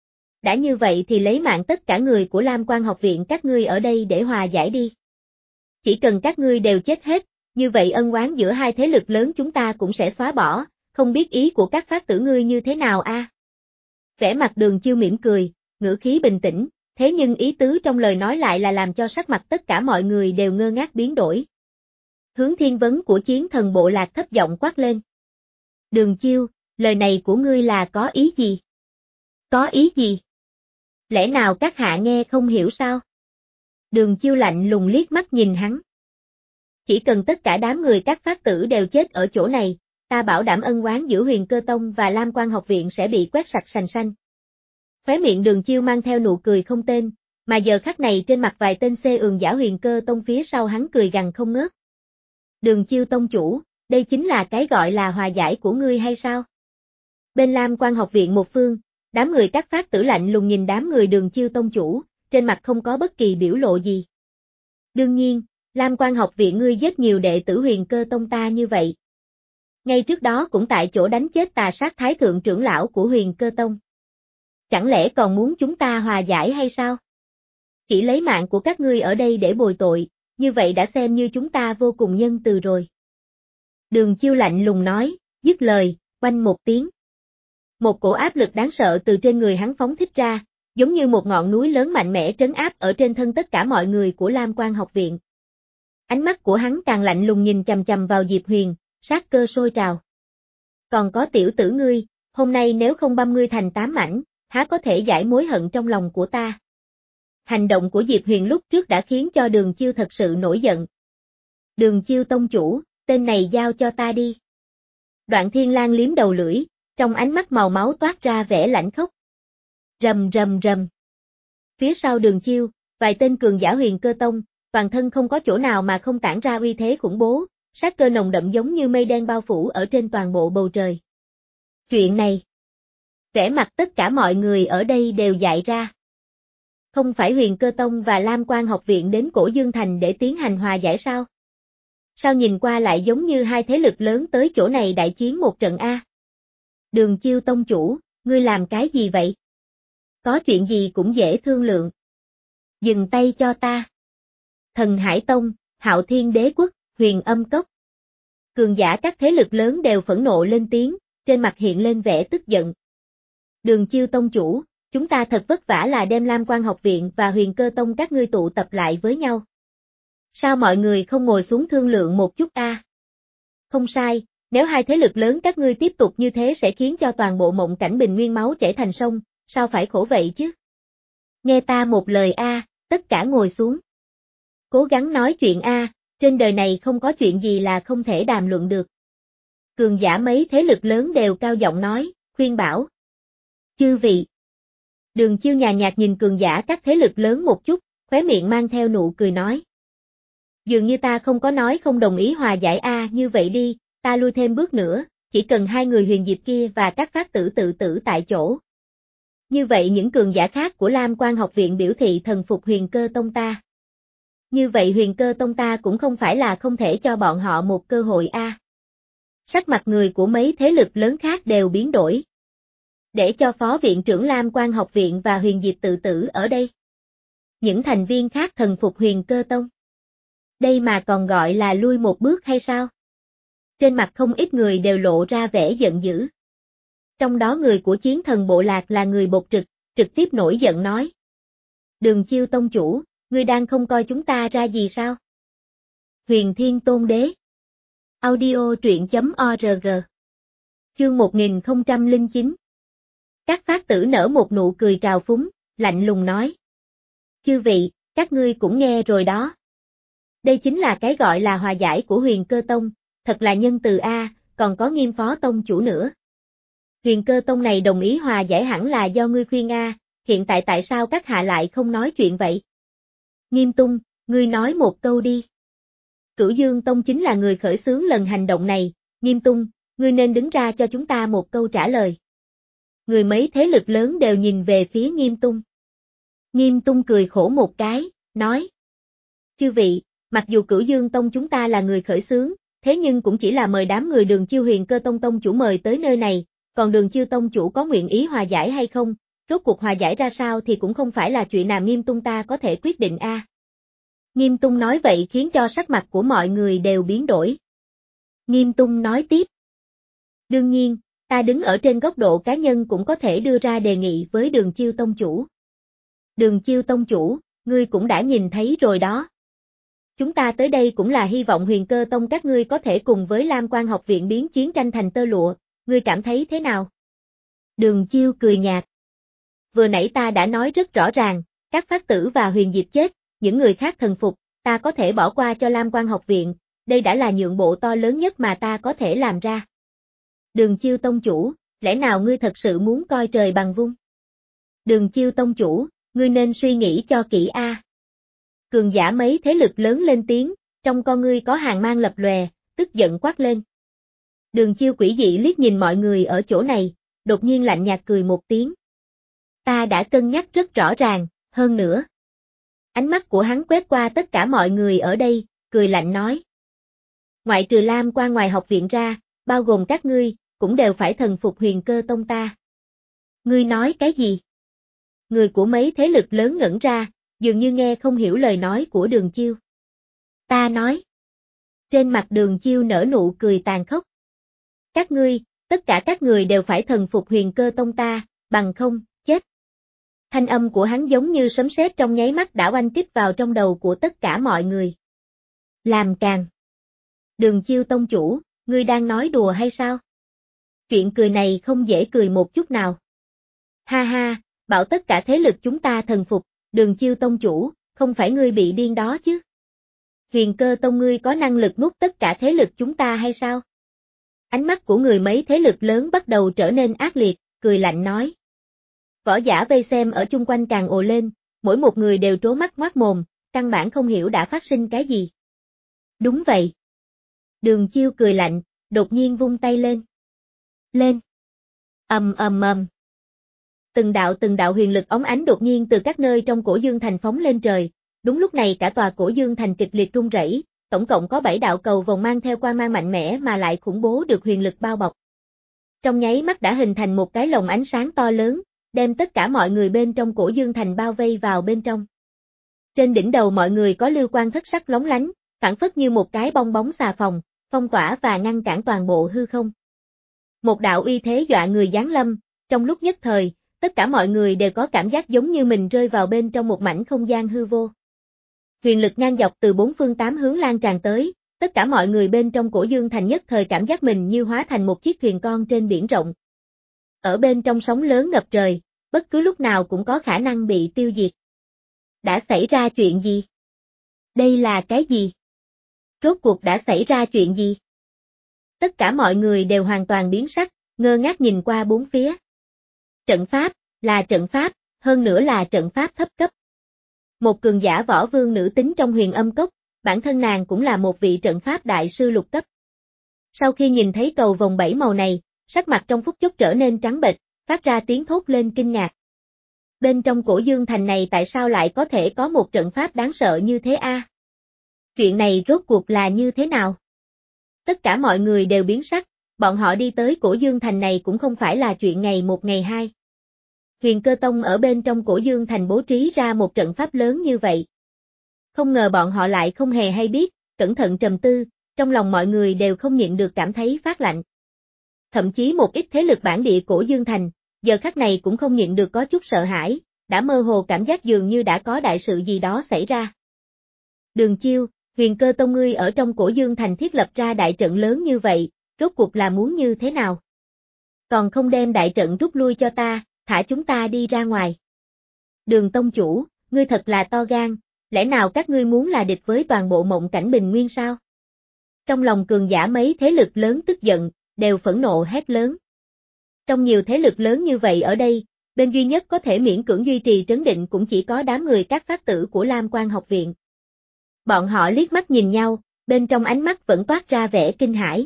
Đã như vậy thì lấy mạng tất cả người của Lam Quan học viện các ngươi ở đây để hòa giải đi. Chỉ cần các ngươi đều chết hết, như vậy ân oán giữa hai thế lực lớn chúng ta cũng sẽ xóa bỏ, không biết ý của các phát tử ngươi như thế nào a? À? Vẻ mặt Đường Chiêu mỉm cười, ngữ khí bình tĩnh, thế nhưng ý tứ trong lời nói lại là làm cho sắc mặt tất cả mọi người đều ngơ ngác biến đổi. Hướng Thiên Vấn của Chiến Thần Bộ Lạc thấp giọng quát lên. Đường Chiêu, lời này của ngươi là có ý gì? Có ý gì? Lẽ nào các hạ nghe không hiểu sao? Đường Chiêu lạnh lùng liếc mắt nhìn hắn. Chỉ cần tất cả đám người các phát tử đều chết ở chỗ này, ta bảo đảm ân oán giữa Huyền Cơ Tông và Lam Quan học viện sẽ bị quét sạch sành xanh. Khóe miệng Đường Chiêu mang theo nụ cười không tên, mà giờ khắc này trên mặt vài tên xê ườn giả Huyền Cơ Tông phía sau hắn cười gằn không ngớt. Đường Chiêu tông chủ, đây chính là cái gọi là hòa giải của ngươi hay sao? Bên Lam Quan học viện một phương, đám người các phát tử lạnh lùng nhìn đám người Đường Chiêu tông chủ, trên mặt không có bất kỳ biểu lộ gì. Đương nhiên, Lam Quan học viện ngươi giết nhiều đệ tử Huyền Cơ Tông ta như vậy. Ngay trước đó cũng tại chỗ đánh chết tà sát thái thượng trưởng lão của Huyền Cơ Tông. Chẳng lẽ còn muốn chúng ta hòa giải hay sao? Chỉ lấy mạng của các ngươi ở đây để bồi tội, như vậy đã xem như chúng ta vô cùng nhân từ rồi. Đường Chiêu lạnh lùng nói, dứt lời, oanh một tiếng. Một cổ áp lực đáng sợ từ trên người hắn phóng thích ra, giống như một ngọn núi lớn mạnh mẽ trấn áp ở trên thân tất cả mọi người của Lam Quan học viện. Ánh mắt của hắn càng lạnh lùng nhìn chằm chằm vào Diệp Huyền, sát cơ sôi trào. Còn có tiểu tử ngươi, hôm nay nếu không băm ngươi thành tám mảnh, há có thể giải mối hận trong lòng của ta. Hành động của Diệp Huyền lúc trước đã khiến cho Đường Chiêu thật sự nổi giận. Đường Chiêu tông chủ, tên này giao cho ta đi. Đoạn Thiên Lang liếm đầu lưỡi, trong ánh mắt màu máu toát ra vẻ lãnh khốc. Rầm rầm rầm. Phía sau Đường Chiêu, vài tên cường giả Huyền Cơ Tông, toàn thân không có chỗ nào mà không tản ra uy thế khủng bố, sát cơ nồng đậm giống như mây đen bao phủ ở trên toàn bộ bầu trời. Chuyện này, vẻ mặt tất cả mọi người ở đây đều dại ra. Không phải Huyền Cơ Tông và Lam Quan học viện đến Cổ Dương Thành để tiến hành hòa giải sao? Sao nhìn qua lại giống như hai thế lực lớn tới chỗ này đại chiến một trận a? Đường Chiêu tông chủ, ngươi làm cái gì vậy? Có chuyện gì cũng dễ thương lượng. Dừng tay cho ta. Thần Hải Tông, Hạo Thiên Đế Quốc, Huyền Âm Cốc. Cường giả các thế lực lớn đều phẫn nộ lên tiếng, trên mặt hiện lên vẻ tức giận. Đường Chiêu tông chủ, chúng ta thật vất vả là đem Lam Quan học viện và Huyền Cơ tông các ngươi tụ tập lại với nhau. Sao mọi người không ngồi xuống thương lượng một chút a? À? Không sai, nếu hai thế lực lớn các ngươi tiếp tục như thế sẽ khiến cho toàn bộ mộng cảnh bình nguyên máu chảy thành sông, sao phải khổ vậy chứ? Nghe ta một lời a, à, tất cả ngồi xuống. Cố gắng nói chuyện a, à, trên đời này không có chuyện gì là không thể đàm luận được. Cường giả mấy thế lực lớn đều cao giọng nói, khuyên bảo. Chư vị. Đường Chiêu nhàn nhạt nhìn cường giả các thế lực lớn một chút, khóe miệng mang theo nụ cười nói. Dường như ta không có nói không đồng ý hòa giải a, à, như vậy đi, ta lui thêm bước nữa, chỉ cần hai người Huyền Diệp kia và các phát tử tự tử tại chỗ. Như vậy những cường giả khác của Lam Quan học viện biểu thị thần phục Huyền Cơ tông ta. Như vậy Huyền Cơ tông ta cũng không phải là không thể cho bọn họ một cơ hội a. À. Sắc mặt người của mấy thế lực lớn khác đều biến đổi. Để cho phó viện trưởng Lam Quan học viện và Huyền Diệp tự tử ở đây. Những thành viên khác thần phục Huyền Cơ tông. Đây mà còn gọi là lui một bước hay sao? Trên mặt không ít người đều lộ ra vẻ giận dữ. Trong đó người của Chiến Thần Bộ Lạc là người bột trực, trực tiếp nổi giận nói. Đường Chiêu tông chủ, ngươi đang không coi chúng ta ra gì sao? Huyền Thiên Tôn Đế. Audio truyện chấm org. Chương một nghìn không trăm lẻ chín. Các phát tử nở một nụ cười trào phúng, lạnh lùng nói. Chư vị, các ngươi cũng nghe rồi đó. Đây chính là cái gọi là hòa giải của Huyền Cơ tông, thật là nhân từ a, còn có Nghiêm phó tông chủ nữa. Huyền Cơ tông này đồng ý hòa giải hẳn là do ngươi khuyên a, hiện tại tại sao các hạ lại không nói chuyện vậy? Nghiêm Tung, ngươi nói một câu đi. Cửu Dương tông chính là người khởi xướng lần hành động này, Nghiêm Tung, ngươi nên đứng ra cho chúng ta một câu trả lời. Người mấy thế lực lớn đều nhìn về phía Nghiêm Tung. Nghiêm Tung cười khổ một cái, nói. Chư vị, mặc dù Cửu Dương tông chúng ta là người khởi xướng, thế nhưng cũng chỉ là mời đám người Đường Chiêu Huyền Cơ tông tông chủ mời tới nơi này, còn Đường Chiêu tông chủ có nguyện ý hòa giải hay không, rốt cuộc hòa giải ra sao thì cũng không phải là chuyện nào Nghiêm Tung ta có thể quyết định a. À. Nghiêm Tung nói vậy khiến cho sắc mặt của mọi người đều biến đổi. Nghiêm Tung nói tiếp. Đương nhiên, ta đứng ở trên góc độ cá nhân cũng có thể đưa ra đề nghị với Đường Chiêu tông chủ. Đường Chiêu tông chủ, ngươi cũng đã nhìn thấy rồi đó. Chúng ta tới đây cũng là hy vọng Huyền Cơ tông các ngươi có thể cùng với Lam Quan học viện biến chiến tranh thành tơ lụa, ngươi cảm thấy thế nào? Đường Chiêu cười nhạt. Vừa nãy ta đã nói rất rõ ràng, các phát tử và Huyền Diệp chết, những người khác thần phục, ta có thể bỏ qua cho Lam Quan học viện, đây đã là nhượng bộ to lớn nhất mà ta có thể làm ra. Đường Chiêu tông chủ, lẽ nào ngươi thật sự muốn coi trời bằng vung? Đường Chiêu tông chủ, ngươi nên suy nghĩ cho kỹ a. À. Cường giả mấy thế lực lớn lên tiếng, trong con ngươi có hàng mang lập lòe, tức giận quát lên. Đường Chiêu quỷ dị liếc nhìn mọi người ở chỗ này, đột nhiên lạnh nhạt cười một tiếng. Ta đã cân nhắc rất rõ ràng, hơn nữa. Ánh mắt của hắn quét qua tất cả mọi người ở đây, cười lạnh nói. Ngoại trừ Lam Quan ngoài học viện ra, bao gồm các ngươi, cũng đều phải thần phục Huyền Cơ tông ta. Ngươi nói cái gì? Người của mấy thế lực lớn ngẩn ra, dường như nghe không hiểu lời nói của Đường Chiêu. Ta nói. Trên mặt Đường Chiêu nở nụ cười tàn khốc. Các ngươi, tất cả các người đều phải thần phục Huyền Cơ tông ta, bằng không, chết. Thanh âm của hắn giống như sấm sét trong nháy mắt đã oanh kích vào trong đầu của tất cả mọi người. Làm càng. Đường Chiêu tông chủ, ngươi đang nói đùa hay sao? Chuyện cười này không dễ cười một chút nào. Ha ha, bảo tất cả thế lực chúng ta thần phục, Đường Chiêu tông chủ, không phải ngươi bị điên đó chứ? Huyền Cơ tông ngươi có năng lực nuốt tất cả thế lực chúng ta hay sao? Ánh mắt của người mấy thế lực lớn bắt đầu trở nên ác liệt, cười lạnh nói. Võ giả vây xem ở chung quanh càng ồ lên, mỗi một người đều trố mắt ngoác mồm, căn bản không hiểu đã phát sinh cái gì. Đúng vậy. Đường Chiêu cười lạnh, đột nhiên vung tay lên. Lên. Ầm ầm ầm. Từng đạo từng đạo huyền lực óng ánh đột nhiên từ các nơi trong Cổ Dương Thành phóng lên trời, đúng lúc này cả tòa Cổ Dương Thành kịch liệt rung rẩy, tổng cộng có bảy đạo cầu vòng mang theo quang mang mạnh mẽ mà lại khủng bố được huyền lực bao bọc. Trong nháy mắt đã hình thành một cái lồng ánh sáng to lớn, đem tất cả mọi người bên trong Cổ Dương Thành bao vây vào bên trong. Trên đỉnh đầu mọi người có lưu quang thất sắc lóng lánh, phảng phất như một cái bong bóng xà phòng, phong tỏa và ngăn cản toàn bộ hư không. Một đạo uy thế dọa người giáng lâm, trong lúc nhất thời, tất cả mọi người đều có cảm giác giống như mình rơi vào bên trong một mảnh không gian hư vô. Huyền lực ngang dọc từ bốn phương tám hướng lan tràn tới, tất cả mọi người bên trong Cổ Dương Thành nhất thời cảm giác mình như hóa thành một chiếc thuyền con trên biển rộng. Ở bên trong sóng lớn ngập trời, bất cứ lúc nào cũng có khả năng bị tiêu diệt. Đã xảy ra chuyện gì? Đây là cái gì? Rốt cuộc đã xảy ra chuyện gì? Tất cả mọi người đều hoàn toàn biến sắc, ngơ ngác nhìn qua bốn phía. Trận pháp, là trận pháp, hơn nữa là trận pháp thấp cấp. Một cường giả võ vương nữ tính trong Huyền Âm Cốc, bản thân nàng cũng là một vị trận pháp đại sư lục cấp. Sau khi nhìn thấy cầu vòng bảy màu này, sắc mặt trong phút chốc trở nên trắng bệch, phát ra tiếng thốt lên kinh ngạc. Bên trong Cổ Dương Thành này tại sao lại có thể có một trận pháp đáng sợ như thế a? À? Chuyện này rốt cuộc là như thế nào? Tất cả mọi người đều biến sắc, bọn họ đi tới Cổ Dương Thành này cũng không phải là chuyện ngày một ngày hai. Huyền Cơ Tông ở bên trong Cổ Dương Thành bố trí ra một trận pháp lớn như vậy. Không ngờ bọn họ lại không hề hay biết, cẩn thận trầm tư, trong lòng mọi người đều không nhịn được cảm thấy phát lạnh. Thậm chí một ít thế lực bản địa Cổ Dương Thành, giờ khắc này cũng không nhịn được có chút sợ hãi, đã mơ hồ cảm giác dường như đã có đại sự gì đó xảy ra. Đường Chiêu, Huyền Cơ Tông ngươi ở trong Cổ Dương Thành thiết lập ra đại trận lớn như vậy, rốt cuộc là muốn như thế nào? Còn không đem đại trận rút lui cho ta, thả chúng ta đi ra ngoài. Đường Tông chủ, ngươi thật là to gan, lẽ nào các ngươi muốn là địch với toàn bộ Mộng Cảnh Bình Nguyên sao? Trong lòng cường giả mấy thế lực lớn tức giận, đều phẫn nộ hét lớn. Trong nhiều thế lực lớn như vậy ở đây, bên duy nhất có thể miễn cưỡng duy trì trấn định cũng chỉ có đám người các phát tử của Lam Quan học viện. Bọn họ liếc mắt nhìn nhau, bên trong ánh mắt vẫn toát ra vẻ kinh hãi.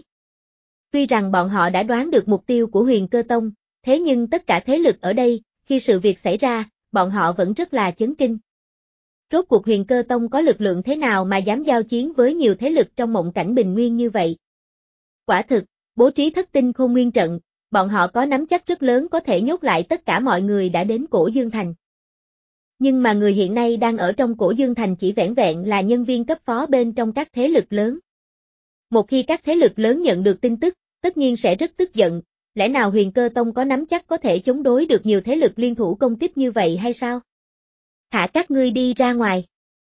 Tuy rằng bọn họ đã đoán được mục tiêu của Huyền Cơ Tông, thế nhưng tất cả thế lực ở đây, khi sự việc xảy ra, bọn họ vẫn rất là chấn kinh. Rốt cuộc Huyền Cơ Tông có lực lượng thế nào mà dám giao chiến với nhiều thế lực trong Mộng Cảnh Bình Nguyên như vậy? Quả thực, bố trí Thất Tinh Khôn Nguyên trận, bọn họ có nắm chắc rất lớn có thể nhốt lại tất cả mọi người đã đến Cổ Dương Thành. Nhưng mà người hiện nay đang ở trong Cổ Dương Thành chỉ vẻn vẹn là nhân viên cấp phó bên trong các thế lực lớn. Một khi các thế lực lớn nhận được tin tức, tất nhiên sẽ rất tức giận, lẽ nào Huyền Cơ Tông có nắm chắc có thể chống đối được nhiều thế lực liên thủ công kích như vậy hay sao? Thả các ngươi đi ra ngoài.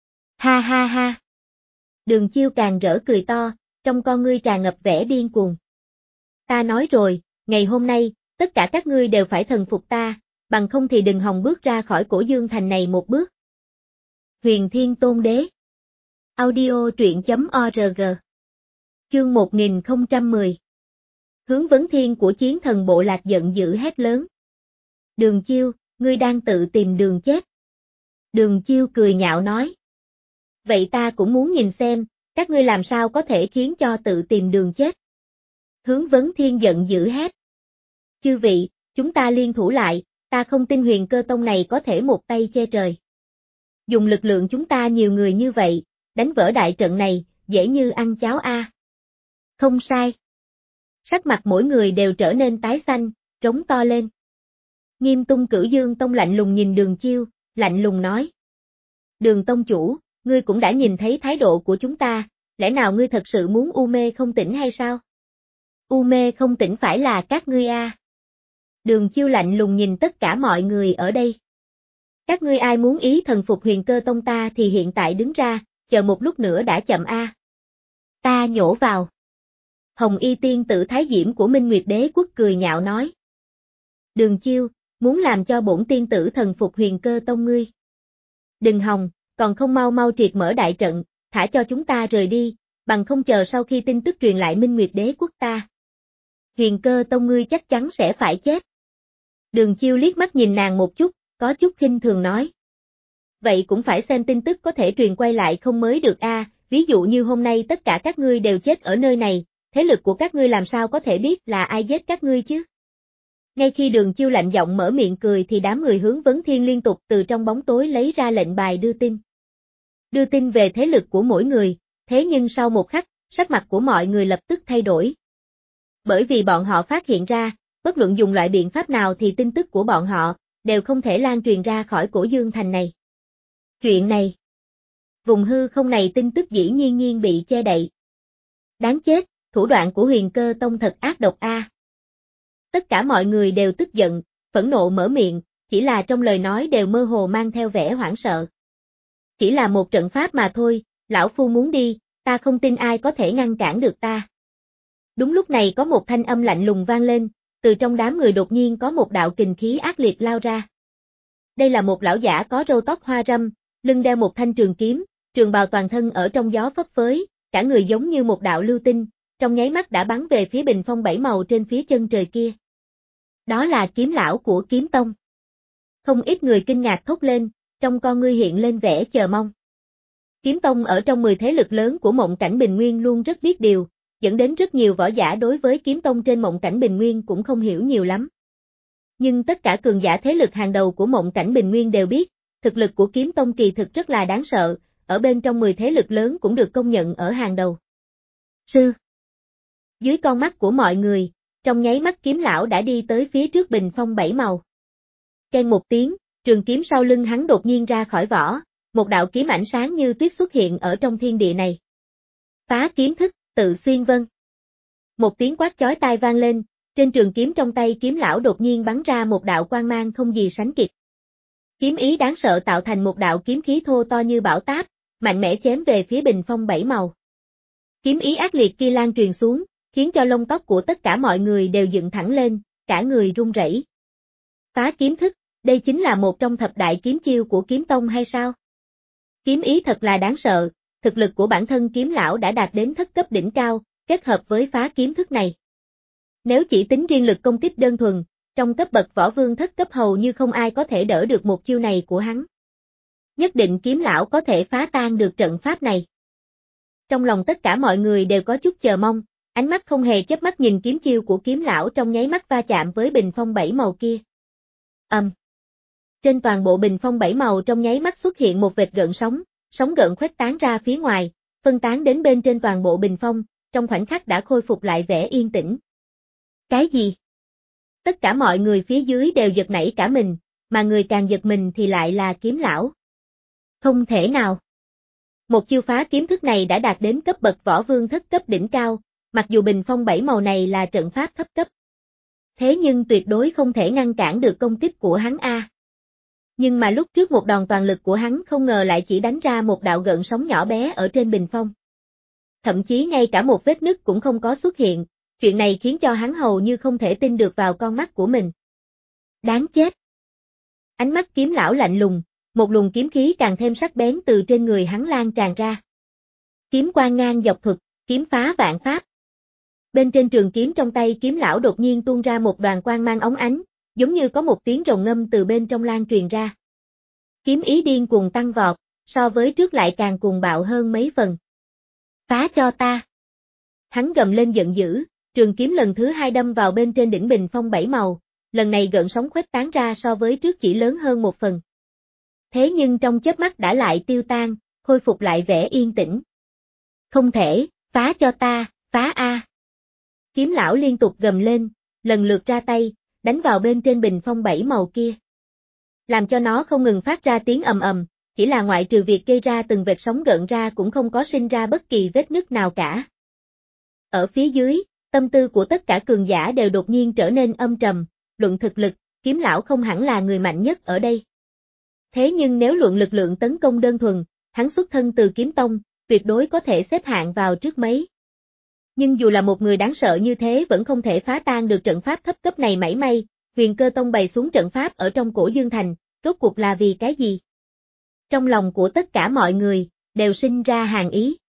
Ha ha ha. Đường Chiêu càng rỡ cười to, trong con ngươi tràn ngập vẻ điên cuồng. Ta nói rồi, ngày hôm nay, tất cả các ngươi đều phải thần phục ta, bằng không thì đừng hòng bước ra khỏi Cổ Dương Thành này một bước. Huyền Thiên Tôn Đế. Audio truyện chấm org. Chương một nghìn không trăm mười. Hướng Vấn Thiên của Chiến Thần Bộ Lạc giận dữ hét lớn. Đường Chiêu, ngươi đang tự tìm đường chết. Đường Chiêu cười nhạo nói. Vậy ta cũng muốn nhìn xem, các ngươi làm sao có thể khiến cho tự tìm đường chết. Hướng Vấn Thiên giận dữ hét. Chư vị, chúng ta liên thủ lại, ta không tin Huyền Cơ Tông này có thể một tay che trời. Dùng lực lượng chúng ta nhiều người như vậy, đánh vỡ đại trận này, dễ như ăn cháo a. Không sai. Sắc mặt mỗi người đều trở nên tái xanh, trống to lên. Nghiêm Tung Cửu Dương Tông lạnh lùng nhìn Đường Chiêu, lạnh lùng nói. Đường Tông chủ, ngươi cũng đã nhìn thấy thái độ của chúng ta, lẽ nào ngươi thật sự muốn u mê không tỉnh hay sao? U mê không tỉnh phải là các ngươi a. À? Đường Chiêu lạnh lùng nhìn tất cả mọi người ở đây. Các ngươi ai muốn ý thần phục Huyền Cơ Tông ta thì hiện tại đứng ra, chờ một lúc nữa đã chậm a. À? Ta nhổ vào. Hồng Y tiên tử Thái Diễm của Minh Nguyệt Đế Quốc cười nhạo nói. Đường Chiêu, muốn làm cho bổn tiên tử thần phục Huyền Cơ Tông ngươi. Đừng hòng, còn không mau mau triệt mở đại trận, thả cho chúng ta rời đi, bằng không chờ sau khi tin tức truyền lại Minh Nguyệt Đế Quốc ta. Huyền Cơ Tông ngươi chắc chắn sẽ phải chết. Đường Chiêu liếc mắt nhìn nàng một chút, có chút khinh thường nói. Vậy cũng phải xem tin tức có thể truyền quay lại không mới được a. À, ví dụ như hôm nay tất cả các ngươi đều chết ở nơi này, thế lực của các ngươi làm sao có thể biết là ai giết các ngươi chứ? Ngay khi Đường Chiêu lạnh giọng mở miệng cười thì đám người Hướng Vấn Thiên liên tục từ trong bóng tối lấy ra lệnh bài đưa tin. Đưa tin về thế lực của mỗi người, thế nhưng sau một khắc, sắc mặt của mọi người lập tức thay đổi. Bởi vì bọn họ phát hiện ra, bất luận dùng loại biện pháp nào thì tin tức của bọn họ, đều không thể lan truyền ra khỏi Cổ Dương Thành này. Chuyện này, vùng hư không này tin tức dĩ nhiên nhiên bị che đậy. Đáng chết, thủ đoạn của Huyền Cơ Tông thật ác độc a. Tất cả mọi người đều tức giận, phẫn nộ mở miệng, chỉ là trong lời nói đều mơ hồ mang theo vẻ hoảng sợ. Chỉ là một trận pháp mà thôi, lão phu muốn đi, ta không tin ai có thể ngăn cản được ta. Đúng lúc này có một thanh âm lạnh lùng vang lên, từ trong đám người đột nhiên có một đạo kình khí ác liệt lao ra. Đây là một lão giả có râu tóc hoa râm, lưng đeo một thanh trường kiếm, trường bào toàn thân ở trong gió phấp phới, cả người giống như một đạo lưu tinh, trong nháy mắt đã bắn về phía bình phong bảy màu trên phía chân trời kia. Đó là kiếm lão của kiếm tông. Không ít người kinh ngạc thốt lên, trong con ngươi hiện lên vẻ chờ mong. Kiếm tông ở trong mười thế lực lớn của Mộng Cảnh Bình Nguyên luôn rất biết điều, dẫn đến rất nhiều võ giả đối với kiếm tông trên Mộng Cảnh Bình Nguyên cũng không hiểu nhiều lắm. Nhưng tất cả cường giả thế lực hàng đầu của Mộng Cảnh Bình Nguyên đều biết, thực lực của kiếm tông kỳ thực rất là đáng sợ, ở bên trong mười thế lực lớn cũng được công nhận ở hàng đầu. Sư. Dưới con mắt của mọi người, trong nháy mắt kiếm lão đã đi tới phía trước bình phong bảy màu. Keng một tiếng, trường kiếm sau lưng hắn đột nhiên ra khỏi vỏ, một đạo kiếm ảnh sáng như tuyết xuất hiện ở trong thiên địa này. Phá kiếm thức, tự xuyên vân. Một tiếng quát chói tai vang lên, trên trường kiếm trong tay kiếm lão đột nhiên bắn ra một đạo quang mang không gì sánh kịp. Kiếm ý đáng sợ tạo thành một đạo kiếm khí thô to như bão táp, mạnh mẽ chém về phía bình phong bảy màu. Kiếm ý ác liệt kia lan truyền xuống, khiến cho lông tóc của tất cả mọi người đều dựng thẳng lên, cả người run rẩy. Phá kiếm thức, đây chính là một trong thập đại kiếm chiêu của kiếm tông hay sao? Kiếm ý thật là đáng sợ, thực lực của bản thân kiếm lão đã đạt đến thất cấp đỉnh cao, kết hợp với phá kiếm thức này. Nếu chỉ tính riêng lực công kích đơn thuần, trong cấp bậc võ vương thất cấp hầu như không ai có thể đỡ được một chiêu này của hắn. Nhất định kiếm lão có thể phá tan được trận pháp này. Trong lòng tất cả mọi người đều có chút chờ mong, ánh mắt không hề chớp mắt nhìn kiếm chiêu của kiếm lão trong nháy mắt va chạm với bình phong bảy màu kia. Ầm. Um. Trên toàn bộ bình phong bảy màu trong nháy mắt xuất hiện một vệt gợn sóng, sóng gợn khuếch tán ra phía ngoài, phân tán đến bên trên toàn bộ bình phong, trong khoảnh khắc đã khôi phục lại vẻ yên tĩnh. Cái gì? Tất cả mọi người phía dưới đều giật nảy cả mình, mà người càng giật mình thì lại là kiếm lão. Không thể nào. Một chiêu phá kiếm thức này đã đạt đến cấp bậc võ vương thất cấp đỉnh cao, mặc dù bình phong bảy màu này là trận pháp thấp cấp. Thế nhưng tuyệt đối không thể ngăn cản được công kích của hắn a. Nhưng mà lúc trước một đòn toàn lực của hắn không ngờ lại chỉ đánh ra một đạo gợn sóng nhỏ bé ở trên bình phong. Thậm chí ngay cả một vết nứt cũng không có xuất hiện, chuyện này khiến cho hắn hầu như không thể tin được vào con mắt của mình. Đáng chết! Ánh mắt kiếm lão lạnh lùng, một luồng kiếm khí càng thêm sắc bén từ trên người hắn lan tràn ra. Kiếm quang ngang dọc thuật, kiếm phá vạn pháp. Bên trên trường kiếm trong tay kiếm lão đột nhiên tuôn ra một đoàn quang mang óng ánh, giống như có một tiếng rồng ngâm từ bên trong lan truyền ra. Kiếm ý điên cuồng tăng vọt, so với trước lại càng cuồng bạo hơn mấy phần. Phá cho ta! Hắn gầm lên giận dữ, trường kiếm lần thứ hai đâm vào bên trên đỉnh bình phong bảy màu, lần này gợn sóng khuếch tán ra so với trước chỉ lớn hơn một phần. Thế nhưng trong chớp mắt đã lại tiêu tan, khôi phục lại vẻ yên tĩnh. Không thể, phá cho ta, phá a! Kiếm lão liên tục gầm lên, lần lượt ra tay, đánh vào bên trên bình phong bảy màu kia. Làm cho nó không ngừng phát ra tiếng ầm ầm, chỉ là ngoại trừ việc gây ra từng vệt sóng gợn ra cũng không có sinh ra bất kỳ vết nứt nào cả. Ở phía dưới, tâm tư của tất cả cường giả đều đột nhiên trở nên âm trầm, luận thực lực, kiếm lão không hẳn là người mạnh nhất ở đây. Thế nhưng nếu luận lực lượng tấn công đơn thuần, hắn xuất thân từ kiếm tông, tuyệt đối có thể xếp hạng vào trước mấy. Nhưng dù là một người đáng sợ như thế vẫn không thể phá tan được trận pháp thấp cấp này mảy may, Huyền Cơ Tông bày xuống trận pháp ở trong Cổ Dương Thành, rốt cuộc là vì cái gì? Trong lòng của tất cả mọi người, đều sinh ra hàng ý.